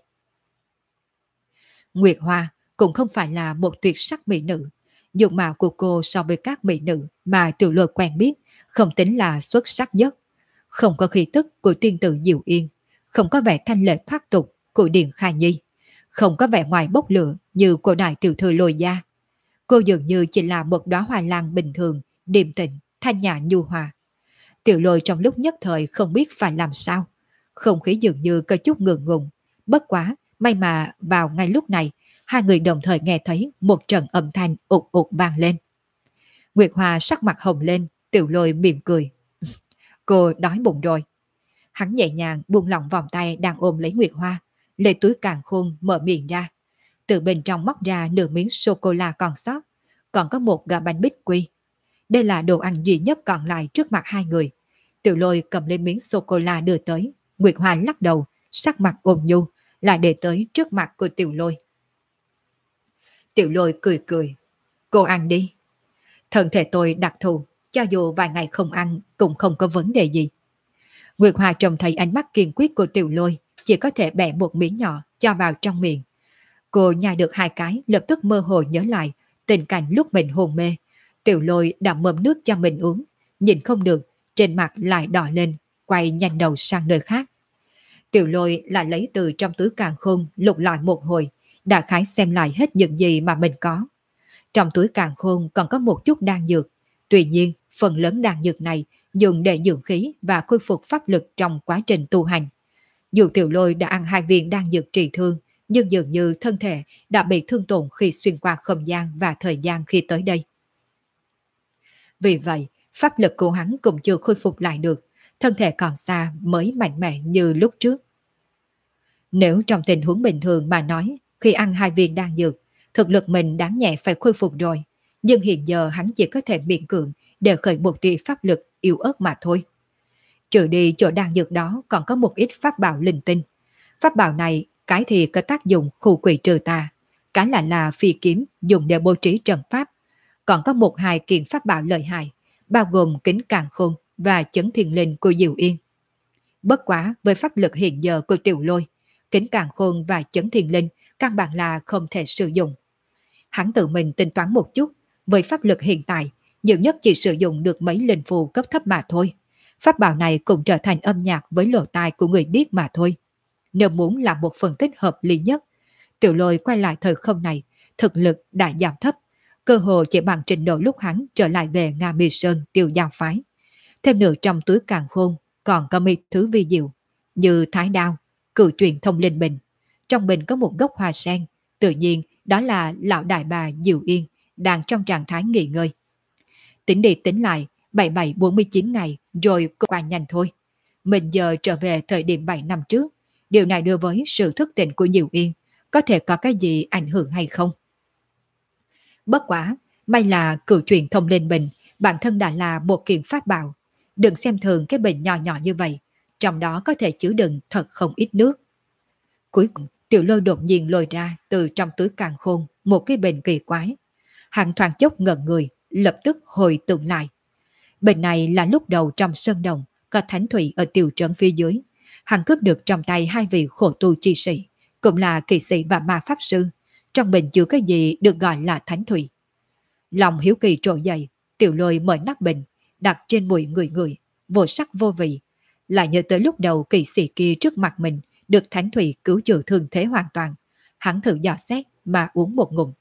Nguyệt Hoa cũng không phải là một tuyệt sắc mỹ nữ. Dung mạo của cô so với các mỹ nữ mà Tiểu Lôi quen biết không tính là xuất sắc nhất. Không có khí tức của tiên tử Diệu Yên, không có vẻ thanh lệ thoát tục của Điện Khai Nhi, không có vẻ ngoài bốc lửa như của đại tiểu thư Lôi Gia. Cô dường như chỉ là một đóa hoa lan bình thường, điềm tĩnh, thanh nhã nhu hòa. Tiểu Lôi trong lúc nhất thời không biết phải làm sao. Không khí dường như có chút ngượng ngùng. Bất quá, may mà vào ngay lúc này, hai người đồng thời nghe thấy một trận âm thanh ụt ụt vang lên. Nguyệt Hoa sắc mặt hồng lên, Tiểu Lôi mỉm cười. Cô đói bụng rồi. Hắn nhẹ nhàng buông lỏng vòng tay đang ôm lấy Nguyệt Hoa, lấy túi càn khôn mở miệng ra. Từ bên trong móc ra nửa miếng sô-cô-la còn sót, còn có một gà bánh bích quy. Đây là đồ ăn duy nhất còn lại trước mặt hai người. Tiểu Lôi cầm lên miếng sô-cô-la đưa tới. Nguyệt Hoa lắc đầu, sắc mặt ôn nhu, lại để tới trước mặt của Tiểu Lôi. Tiểu Lôi cười cười. Cô ăn đi. Thân thể tôi đặc thù, cho dù vài ngày không ăn cũng không có vấn đề gì. Nguyệt Hoa trông thấy ánh mắt kiên quyết của Tiểu Lôi, chỉ có thể bẻ một miếng nhỏ cho vào trong miệng. Cô nhai được hai cái, lập tức mơ hồ nhớ lại tình cảnh lúc mình hôn mê. Tiểu Lôi đã mâm nước cho mình uống, nhìn không được, trên mặt lại đỏ lên, quay nhanh đầu sang nơi khác. Tiểu Lôi lại lấy từ trong túi càn khôn lục lại một hồi, đã khái xem lại hết những gì mà mình có. Trong túi càn khôn còn có một chút đan dược, tuy nhiên phần lớn đan dược này dùng để dưỡng khí và khôi phục pháp lực trong quá trình tu hành. Dù Tiểu Lôi đã ăn 2 viên đan dược trị thương, nhưng dường như thân thể đã bị thương tổn khi xuyên qua không gian và thời gian khi tới đây. Vì vậy, pháp lực của hắn cũng chưa khôi phục lại được, thân thể còn xa mới mạnh mẽ như lúc trước. Nếu trong tình huống bình thường mà nói, khi ăn 2 viên đan dược, thực lực mình đáng nhẹ phải khôi phục rồi, nhưng hiện giờ hắn chỉ có thể miễn cưỡng để khởi một tia pháp lực yếu ớt mà thôi. Trừ đi chỗ đan dược đó còn có một ít pháp bảo linh tinh. Pháp bảo này, cái thì có tác dụng khu quỷ trừ tà, cái lại là phi kiếm dùng để bố trí trận pháp. Còn có một hai kiện pháp bảo lợi hại, bao gồm kính càn khôn và chấn thiên linh của Diệu Yên. Bất quá với pháp lực hiện giờ của Tiểu Lôi, kính càn khôn và chấn thiên linh căn bản là không thể sử dụng. Hắn tự mình tính toán một chút, với pháp lực hiện tại, nhiều nhất chỉ sử dụng được mấy linh phù cấp thấp mà thôi. Pháp bảo này cũng trở thành âm nhạc với lỗ tai của người điếc mà thôi. Nếu muốn làm một phân tích hợp lý nhất, Tiểu Lôi quay lại thời không này, thực lực đã giảm thấp, cơ hồ chỉ bằng trình độ lúc hắn trở lại về Nga Mi Sơn Tiêu Giao Phái. Thêm nữa trong túi càn khôn còn có mấy thứ vi diệu, như thái đao, cửu truyền thông linh bình. Trong bình có một gốc hoa sen, tự nhiên đó là lão đại bà Diệu Yên đang trong trạng thái nghỉ ngơi. Tính đi tính lại, 7749 ngày rồi qua nhanh thôi. Mình giờ trở về thời điểm 7 năm trước, điều này đối với sự thức tỉnh của Diệu Yên có thể có cái gì ảnh hưởng hay không? Bất quá, may là cửu truyền thông linh bình, bản thân đã là một kiện pháp bảo. Đừng xem thường cái bình nhỏ nhỏ như vậy, trong đó có thể chứa đựng thật không ít nước. Cuối cùng, Tiểu Lôi đột nhiên lôi ra từ trong túi càn khôn một cái bình kỳ quái. Hắn thoáng chốc ngẩn người, lập tức hồi tưởng lại. Bình này là lúc đầu trong sơn đồng, có thánh thủy ở tiểu trấn phía dưới. Hắn cướp được trong tay hai vị khổ tu chi sĩ, cũng là kỳ sĩ và ma pháp sư. Trong bình chứa cái gì được gọi là thánh thủy. Lòng hiếu kỳ trỗi dậy, Tiểu Lôi mở nắp bình, đặt trên mũi người người, vô sắc vô vị. lại nhớ tới lúc đầu kỳ sĩ kia trước mặt mình được Thánh Thủy cứu chữa thương thế hoàn toàn. Hắn thử dò xét mà uống một ngụm.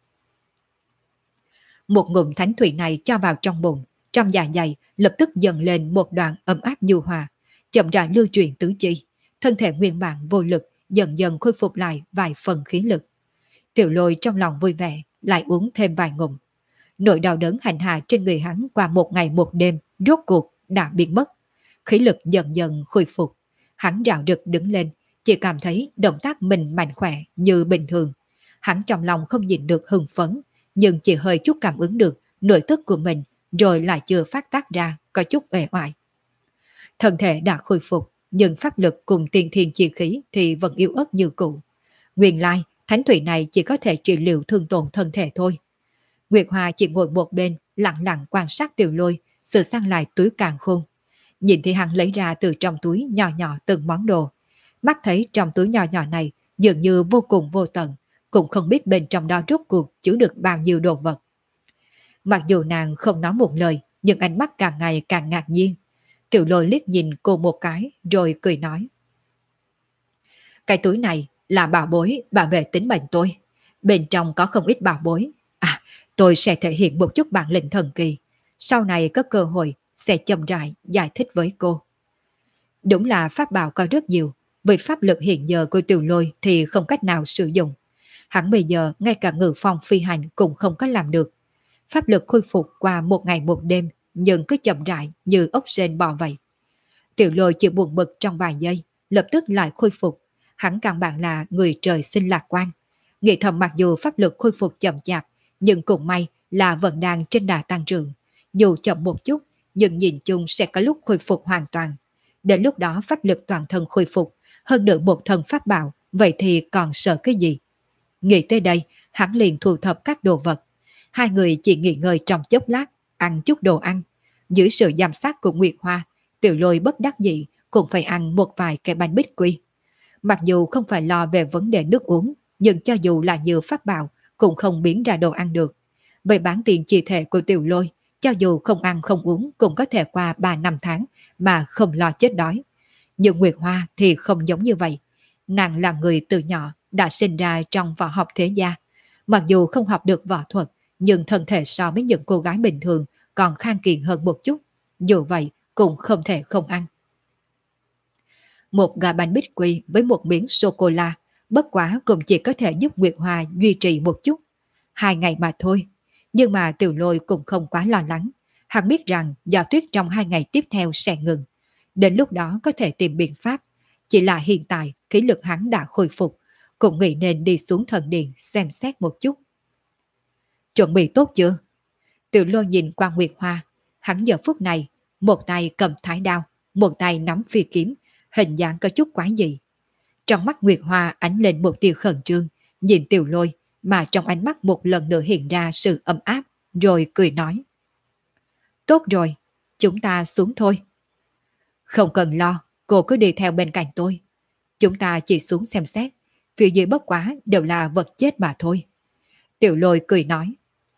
Một ngụm Thánh Thủy này cho vào trong bụng, trong dạ dày lập tức dần lên một đoạn ấm áp nhu hòa, chậm rãi lưu chuyển tứ chi, thân thể nguyên bản vô lực dần dần khôi phục lại vài phần khí lực. Tiểu Lôi trong lòng vui vẻ, lại uống thêm vài ngụm. Nỗi đau đớn hành hạ trên người hắn qua một ngày một đêm rốt cuộc đã biến mất. Khí lực dần dần khôi phục. Hắn rạo rực đứng lên, chỉ cảm thấy động tác mình mạnh khỏe như bình thường. Hắn trong lòng không nhịn được hưng phấn, nhưng chỉ hơi chút cảm ứng được nội tức của mình, rồi lại chưa phát tác ra, có chút uể oải. Thân thể đã khôi phục, nhưng pháp lực cùng tiên thiên chi khí thì vẫn yếu ớt như cũ. Nguyên lai, thánh thủy này chỉ có thể trị liệu thương tổn thân thể thôi. Nguyệt Hoa chỉ ngồi một bên, lặng lặng quan sát Tiểu Lôi, sửa sang lại túi càn khôn. Nhìn thì hắn lấy ra từ trong túi nhỏ nhỏ từng món đồ. Mắt thấy trong túi nhỏ nhỏ này dường như vô cùng vô tận, cũng không biết bên trong đó rốt cuộc chứa được bao nhiêu đồ vật. Mặc dù nàng không nói một lời, nhưng ánh mắt càng ngày càng ngạc nhiên. Tiểu Lôi liếc nhìn cô một cái, rồi cười nói. Cái túi này là bảo bối bảo vệ tính mệnh tôi. Bên trong có không ít bảo bối. À, tôi sẽ thể hiện một chút bản lĩnh thần kỳ. Sau này có cơ hội sẽ chậm rãi giải thích với cô. Đúng là pháp bảo có rất nhiều. Với pháp lực hiện giờ của Tiểu Lôi thì không cách nào sử dụng. Hắn bây giờ ngay cả ngự phong phi hành cũng không có làm được. Pháp lực khôi phục qua một ngày một đêm, nhưng cứ chậm rãi như ốc sên bò vậy. Tiểu Lôi chỉ buồn bực trong vài giây, lập tức lại khôi phục. Hắn căn bản là người trời sinh lạc quan. Nghĩ thầm mặc dù pháp lực khôi phục chậm chạp, nhưng cũng may là vẫn đang trên đà tăng trưởng. Dù chậm một chút, nhưng nhìn chung sẽ có lúc khôi phục hoàn toàn. Đến lúc đó pháp lực toàn thân khôi phục, hơn nữa một thân pháp bảo, vậy thì còn sợ cái gì? Nghĩ tới đây, hắn liền thu thập các đồ vật. Hai người chỉ nghỉ ngơi trong chốc lát, ăn chút đồ ăn. Dưới sự giám sát của Nguyệt Hoa, Tiểu Lôi bất đắc dĩ cũng phải ăn một vài cái bánh bích quy. Mặc dù không phải lo về vấn đề nước uống, nhưng cho dù là như pháp bảo cũng không biến ra đồ ăn được. Vậy bán tiền chi thể của Tiểu Lôi, cho dù không ăn không uống cũng có thể qua 3 năm tháng mà không lo chết đói. Nhưng Nguyệt Hoa thì không giống như vậy. Nàng là người từ nhỏ đã sinh ra trong võ học thế gia. Mặc dù không học được võ thuật, nhưng thân thể so với những cô gái bình thường còn khang kiện hơn một chút. Dù vậy cũng không thể không ăn. Một gà bánh bích quy với một miếng sô-cô-la, bất quá cũng chỉ có thể giúp Nguyệt Hoa duy trì một chút. 2 ngày mà thôi. Nhưng mà Tiểu Lôi cũng không quá lo lắng. Hắn biết rằng gió tuyết trong 2 ngày tiếp theo sẽ ngừng. Đến lúc đó có thể tìm biện pháp. Chỉ là hiện tại khí lực hắn đã khôi phục, cũng nghĩ nên đi xuống thần điện xem xét một chút. Chuẩn bị tốt chưa? Tiểu Lôi nhìn qua Nguyệt Hoa. Hắn giờ phút này, một tay cầm thái đao, một tay nắm phi kiếm, hình dạng có chút quái dị. Trong mắt Nguyệt Hoa ánh lên một tia khẩn trương, nhìn Tiểu Lôi, mà trong ánh mắt một lần nữa hiện ra sự ấm áp, rồi cười nói. Tốt rồi, chúng ta xuống thôi. Không cần lo, cô cứ đi theo bên cạnh tôi. Chúng ta chỉ xuống xem xét, phía dưới bất quá đều là vật chết mà thôi. Tiểu Lôi cười nói.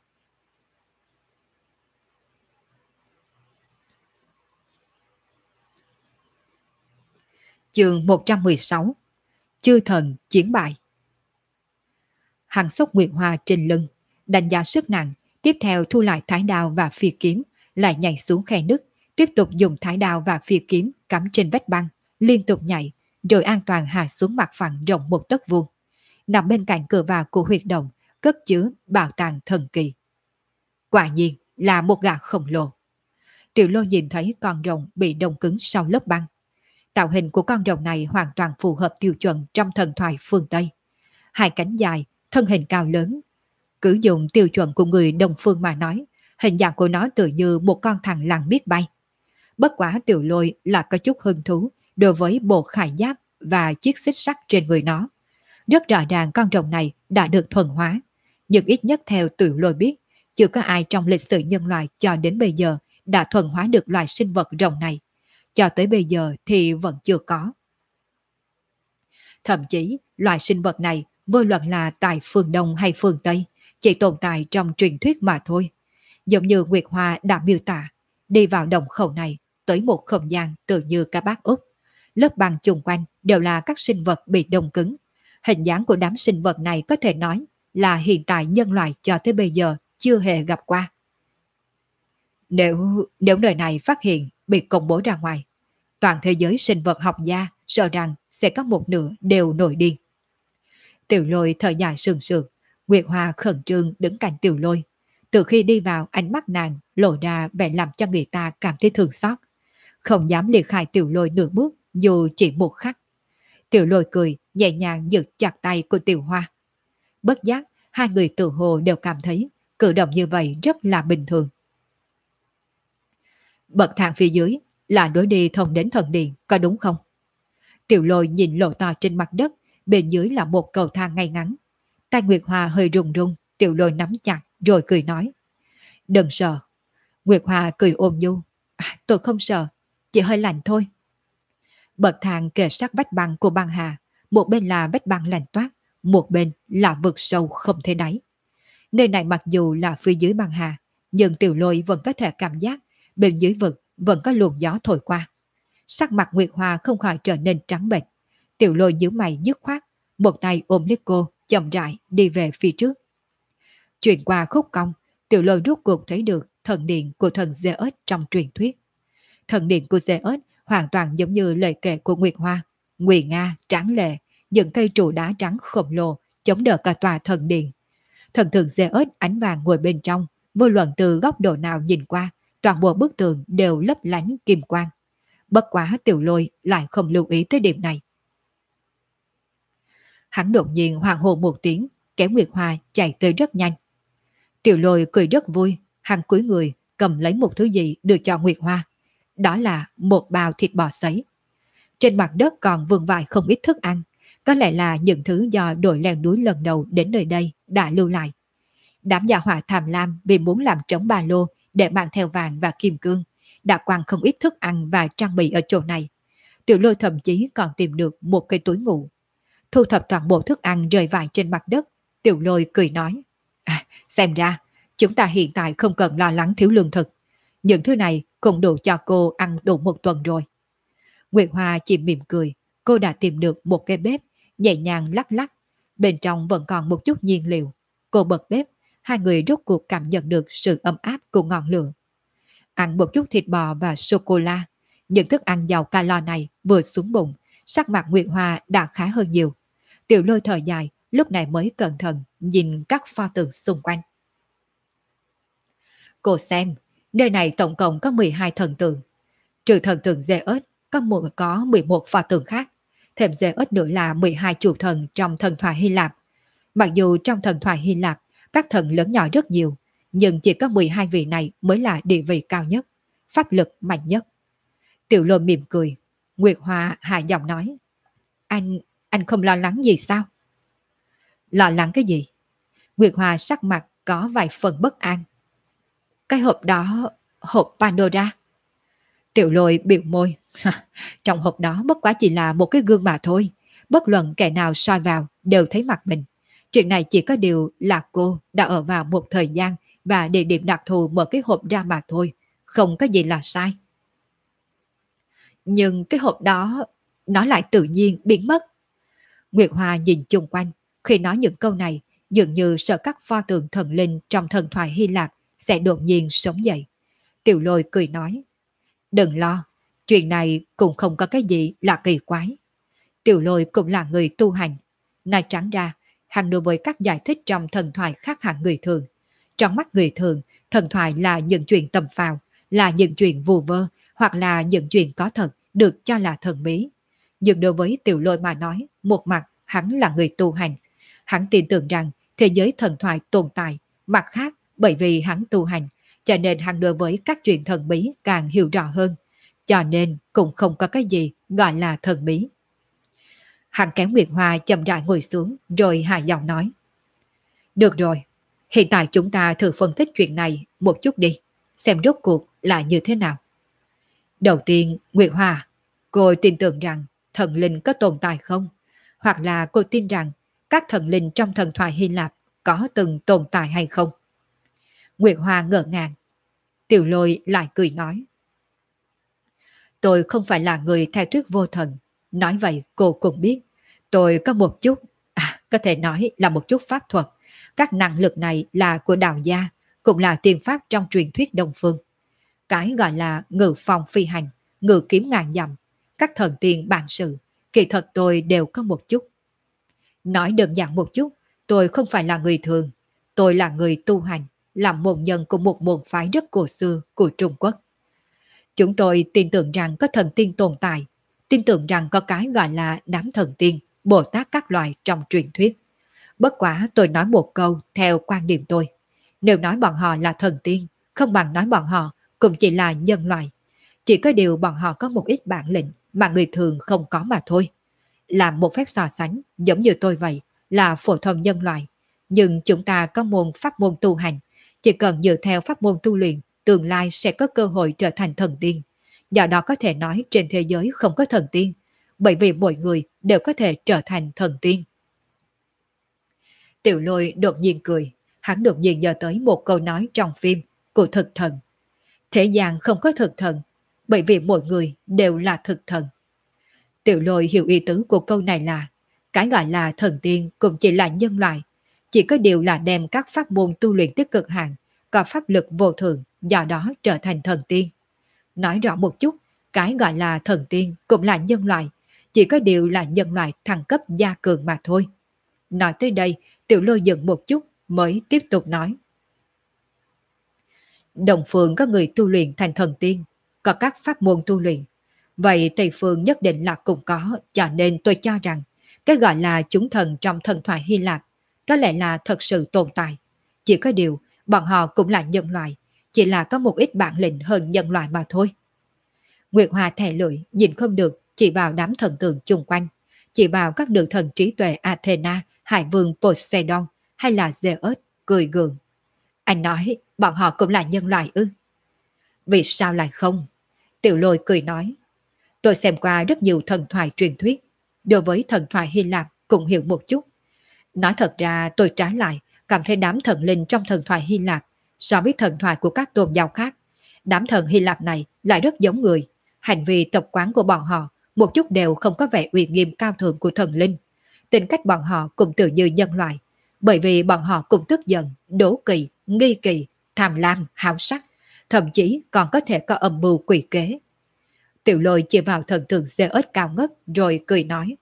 Chương 116. Chư thần chiến bại. Hắn xốc Nguyệt Hoa trên lưng, đánh giá sức nặng, tiếp theo thu lại thái đao và phi kiếm, lại nhảy xuống khe nứt, tiếp tục dùng thái đao và phi kiếm cắm trên vách băng, liên tục nhảy, rồi an toàn hạ xuống mặt phẳng rộng 1 tấc vuông. Nằm bên cạnh cửa vào của huyệt động, cất chứa bảo tàng thần kỳ. Quả nhiên là một gã khổng lồ. Tiểu Lô nhìn thấy con rồng bị đông cứng sau lớp băng. Tạo hình của con rồng này hoàn toàn phù hợp tiêu chuẩn trong thần thoại phương Tây. 2 cánh dài, thân hình cao lớn. Cứ dùng tiêu chuẩn của người Đông Phương mà nói, hình dạng của nó tự như một con thằn lằn biết bay. Bất quá Tiểu Lôi là có chút hứng thú đối với bộ khải giáp và chiếc xích sắt trên người nó. Rất rõ ràng con rồng này đã được thuần hóa, nhưng ít nhất theo Tiểu Lôi biết, chưa có ai trong lịch sử nhân loại cho đến bây giờ đã thuần hóa được loài sinh vật rồng này. Cho tới bây giờ thì vẫn chưa có. Thậm chí, loài sinh vật này vô luận là tại phương Đông hay phương Tây, chỉ tồn tại trong truyền thuyết mà thôi. Giống như Nguyệt Hoa đã miêu tả, đi vào đồng khẩu này, tới một không gian tự như cá bát Úc, Lớp băng chung quanh đều là các sinh vật bị đông cứng. Hình dáng của đám sinh vật này có thể nói là hiện tại nhân loại cho tới bây giờ chưa hề gặp qua. Nếu nơi này phát hiện bị công bố ra ngoài, toàn thế giới sinh vật học gia sợ rằng sẽ có một nửa đều nổi điên. Tiểu Lôi thở dài sườn sườn, Nguyệt Hoa khẩn trương đứng cạnh Tiểu Lôi. Từ khi đi vào, ánh mắt nàng lộ ra vẻ làm cho người ta cảm thấy thương xót, không dám liệt khai Tiểu Lôi nửa bước dù chỉ một khắc. Tiểu Lôi cười, nhẹ nhàng giật chặt tay của Tiểu Hoa. Bất giác, hai người tự hồ đều cảm thấy cử động như vậy rất là bình thường. Bậc thang phía dưới là đối đi thông đến thần điện, có đúng không? Tiểu Lôi nhìn lộ to trên mặt đất, bên dưới là một cầu thang ngay ngắn. Tay Nguyệt Hoa hơi run run, Tiểu Lôi nắm chặt rồi cười nói. Đừng sợ. Nguyệt Hoa cười ôn nhu. Tôi không sợ, chỉ hơi lạnh thôi. Bậc thang kề sát vách băng của băng hà, một bên là vách băng lạnh toát, một bên là vực sâu không thể đáy. Nơi này mặc dù là phía dưới băng hà, nhưng Tiểu Lôi vẫn có thể cảm giác bên dưới vực vẫn có luồng gió thổi qua. Sắc mặt Nguyệt Hoa không khỏi trở nên trắng bệch. Tiểu Lôi nhíu mày dứt khoát, một tay ôm lấy cô, chậm rãi đi về phía trước. Chuyển qua khúc cong, Tiểu Lôi rốt cuộc thấy được thần điện của thần Zeus trong truyền thuyết. Thần điện của Zeus hoàn toàn giống như lời kể của Nguyệt Hoa, nguy nga, tráng lệ, những cây trụ đá trắng khổng lồ chống đỡ cả tòa thần điện. Thần tượng Zeus ánh vàng ngồi bên trong, vô luận từ góc độ nào nhìn qua, toàn bộ bức tường đều lấp lánh kim quang. Bất quá Tiểu Lôi lại không lưu ý tới điểm này. Hắn đột nhiên hoàng hô một tiếng, kéo Nguyệt Hoa chạy tới rất nhanh. Tiểu Lôi cười rất vui, hắn cúi người cầm lấy một thứ gì đưa cho Nguyệt Hoa. Đó là một bao thịt bò sấy. Trên mặt đất còn vương vãi không ít thức ăn, có lẽ là những thứ do đội leo núi lần đầu đến nơi đây đã lưu lại. Đám gia hỏa tham lam vì muốn làm trống ba lô để mang theo vàng và kim cương, đã quăng không ít thức ăn và trang bị ở chỗ này. Tiểu Lôi thậm chí còn tìm được một cây túi ngủ. Thu thập toàn bộ thức ăn rơi vãi trên mặt đất, Tiểu Lôi cười nói. Xem ra, chúng ta hiện tại không cần lo lắng thiếu lương thực. Những thứ này cũng đủ cho cô ăn đủ một tuần rồi. Nguyệt Hoa chỉ mỉm cười, cô đã tìm được một cái bếp, nhẹ nhàng lắc lắc. Bên trong vẫn còn một chút nhiên liệu. Cô bật bếp, hai người rốt cuộc cảm nhận được sự ấm áp của ngọn lửa. Ăn một chút thịt bò và sô-cô-la. Những thức ăn giàu calo này vừa xuống bụng, sắc mặt Nguyệt Hoa đã khá hơn nhiều. Tiểu Lôi thở dài, lúc này mới cẩn thận nhìn các pho tượng xung quanh. Cô xem, nơi này tổng cộng có 12 thần tượng. Trừ thần tượng Zeus, có 11 pho tượng khác. Thêm Zeus nữa là 12 chủ thần trong thần thoại Hy Lạp. Mặc dù trong thần thoại Hy Lạp, các thần lớn nhỏ rất nhiều, nhưng chỉ có 12 vị này mới là địa vị cao nhất, pháp lực mạnh nhất. Tiểu Lôi mỉm cười, Nguyệt Hoa hạ giọng nói. Anh không lo lắng gì sao? Lo lắng cái gì? Nguyệt Hoa sắc mặt có vài phần bất an. Cái hộp đó, hộp Pandora. Tiểu Lôi biểu môi. Trong hộp đó bất quá chỉ là một cái gương mà thôi. Bất luận kẻ nào soi vào đều thấy mặt mình. Chuyện này chỉ có điều là cô đã ở vào một thời gian và địa điểm đặc thù mở cái hộp ra mà thôi. Không có gì là sai. Nhưng cái hộp đó, nó lại tự nhiên biến mất. Nguyệt Hoa nhìn chung quanh. Khi nói những câu này, dường như sợ các pho tượng thần linh trong thần thoại Hy Lạp sẽ đột nhiên sống dậy. Tiểu Lôi cười nói. Đừng lo, chuyện này cũng không có cái gì là kỳ quái. Tiểu Lôi cũng là người tu hành. Nói trắng ra, hắn đối với các giải thích trong thần thoại khác hẳn người thường. Trong mắt người thường, thần thoại là những chuyện tầm phào, là những chuyện vù vơ, hoặc là những chuyện có thật được cho là thần bí. Nhưng đối với Tiểu Lôi mà nói, một mặt hắn là người tu hành. Hắn tin tưởng rằng thế giới thần thoại tồn tại, mặt khác bởi vì hắn tu hành, cho nên hắn đối với các chuyện thần bí càng hiểu rõ hơn. Cho nên cũng không có cái gì gọi là thần bí. Hắn kéo Nguyệt Hoa chậm rãi ngồi xuống rồi hạ giọng nói. Được rồi, hiện tại chúng ta thử phân tích chuyện này một chút đi, xem rốt cuộc là như thế nào. Đầu tiên, Nguyệt Hoa, cô tin tưởng rằng thần linh có tồn tại không? Hoặc là cô tin rằng các thần linh trong thần thoại Hy Lạp có từng tồn tại hay không? Nguyệt Hoa ngỡ ngàng. Tiểu Lôi lại cười nói. Tôi không phải là người theo thuyết vô thần. Nói vậy cô cũng biết. Tôi có một chút, có thể nói là một chút pháp thuật. Các năng lực này là của đạo gia, cũng là tiên pháp trong truyền thuyết Đông Phương. Cái gọi là ngự phong phi hành, ngự kiếm ngàn dặm, các thần tiên bản sự, kỳ thật tôi đều có một chút. Nói đơn giản một chút, tôi không phải là người thường. Tôi là người tu hành, là môn nhân của một môn phái rất cổ xưa của Trung Quốc. Chúng tôi tin tưởng rằng có thần tiên tồn tại, tin tưởng rằng có cái gọi là đám thần tiên, Bồ Tát các loại trong truyền thuyết. Bất quá tôi nói một câu theo quan điểm tôi. Nếu nói bọn họ là thần tiên, không bằng nói bọn họ cũng chỉ là nhân loại. Chỉ có điều bọn họ có một ít bản lĩnh mà người thường không có mà thôi. Làm một phép so sánh giống như tôi vậy, là phổ thông nhân loại. Nhưng chúng ta có môn pháp môn tu hành, chỉ cần dựa theo pháp môn tu luyện, tương lai sẽ có cơ hội trở thành thần tiên. Do đó có thể nói trên thế giới không có thần tiên, bởi vì mỗi người đều có thể trở thành thần tiên. Tiểu Lôi đột nhiên cười, hắn đột nhiên nhớ tới một câu nói trong phim của thực thần. Thế gian không có thực thần, bởi vì mỗi người đều là thực thần. Tiểu Lôi hiểu ý tứ của câu này là, cái gọi là thần tiên cũng chỉ là nhân loại, chỉ có điều là đem các pháp môn tu luyện tới cực hạn, có pháp lực vô thượng, do đó trở thành thần tiên. Nói rõ một chút, cái gọi là thần tiên cũng là nhân loại, chỉ có điều là nhân loại thăng cấp gia cường mà thôi. Nói tới đây, Tiểu Lôi dừng một chút mới tiếp tục nói. Đồng Phương có người tu luyện thành thần tiên, có các pháp môn tu luyện. Vậy Tây Phương nhất định là cũng có, cho nên tôi cho rằng cái gọi là chúng thần trong thần thoại Hy Lạp có lẽ là thật sự tồn tại. Chỉ có điều, bọn họ cũng là nhân loại, chỉ là có một ít bản lĩnh hơn nhân loại mà thôi. Nguyệt Hoa thè lưỡi, nhìn không được, chỉ vào đám thần tượng chung quanh, chỉ vào các nữ thần trí tuệ Athena, Hải Vương Poseidon hay là Zeus, cười gượng. Anh nói bọn họ cũng là nhân loại ư? Vì sao lại không? Tiểu Lôi cười nói. Tôi xem qua rất nhiều thần thoại truyền thuyết, đối với thần thoại Hy Lạp cũng hiểu một chút. Nói thật ra tôi trái lại cảm thấy đám thần linh trong thần thoại Hy Lạp so với thần thoại của các tôn giáo khác. Đám thần Hy Lạp này lại rất giống người, hành vi tập quán của bọn họ một chút đều không có vẻ uy nghiêm cao thượng của thần linh. Tính cách bọn họ cũng tự như nhân loại, bởi vì bọn họ cũng tức giận, đố kỵ, nghi kỵ, tham lam, háo sắc, thậm chí còn có thể có âm mưu quỷ kế. Tiểu Lôi chỉ vào thần tượng Zeus cao ngất rồi cười nói.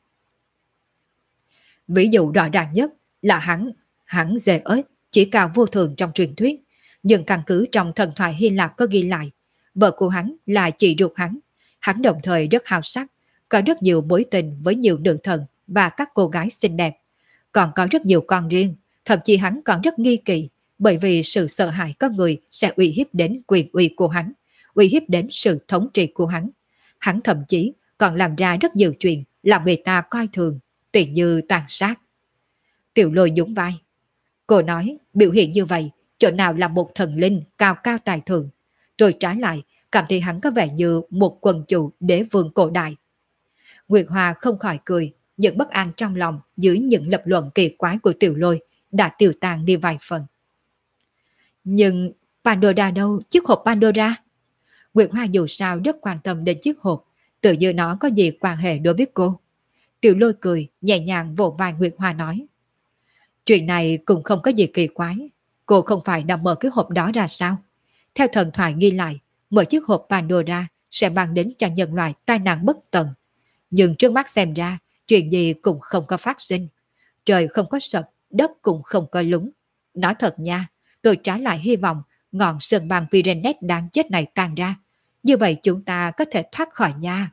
Ví dụ rõ ràng nhất là hắn Zeus chỉ cao vô thường trong truyền thuyết, nhưng căn cứ trong thần thoại Hy Lạp có ghi lại, vợ của hắn là chị ruột hắn đồng thời rất hào sắc, có rất nhiều mối tình với nhiều nữ thần và các cô gái xinh đẹp, còn có rất nhiều con riêng, thậm chí hắn còn rất nghi kỵ, bởi vì sự sợ hãi có người sẽ uy hiếp đến quyền uy của hắn, uy hiếp đến sự thống trị của hắn. Hắn thậm chí còn làm ra rất nhiều chuyện làm người ta coi thường, tỉ như tàn sát. Tiểu Lôi nhún vai. Cô nói biểu hiện như vậy, chỗ nào là một thần linh cao cao tài thượng. Tôi trái lại cảm thấy hắn có vẻ như một quần chủ đế vương cổ đại. Nguyệt Hoa không khỏi cười, những bất an trong lòng dưới những lập luận kỳ quái của Tiểu Lôi đã tiêu tan đi vài phần. Nhưng Pandora đâu, chiếc hộp Pandora? Nguyệt Hoa dù sao rất quan tâm đến chiếc hộp, tự như nó có gì quan hệ đối với cô. Tiểu Lôi cười, nhẹ nhàng vỗ vai Nguyệt Hoa nói. Chuyện này cũng không có gì kỳ quái, cô không phải đã mở cái hộp đó ra sao? Theo thần thoại ghi lại, mở chiếc hộp Pandora sẽ mang đến cho nhân loại tai nạn bất tận. Nhưng trước mắt xem ra, chuyện gì cũng không có phát sinh. Trời không có sập, đất cũng không có lún. Nói thật nha, tôi trái lại hy vọng ngọn sơn băng Pyrenees đáng chết này tan ra. Như vậy chúng ta có thể thoát khỏi nha.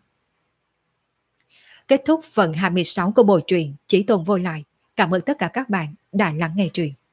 Kết thúc phần 26 của bộ truyện Chí Tôn Vô Lại. Cảm ơn tất cả các bạn đã lắng nghe truyện.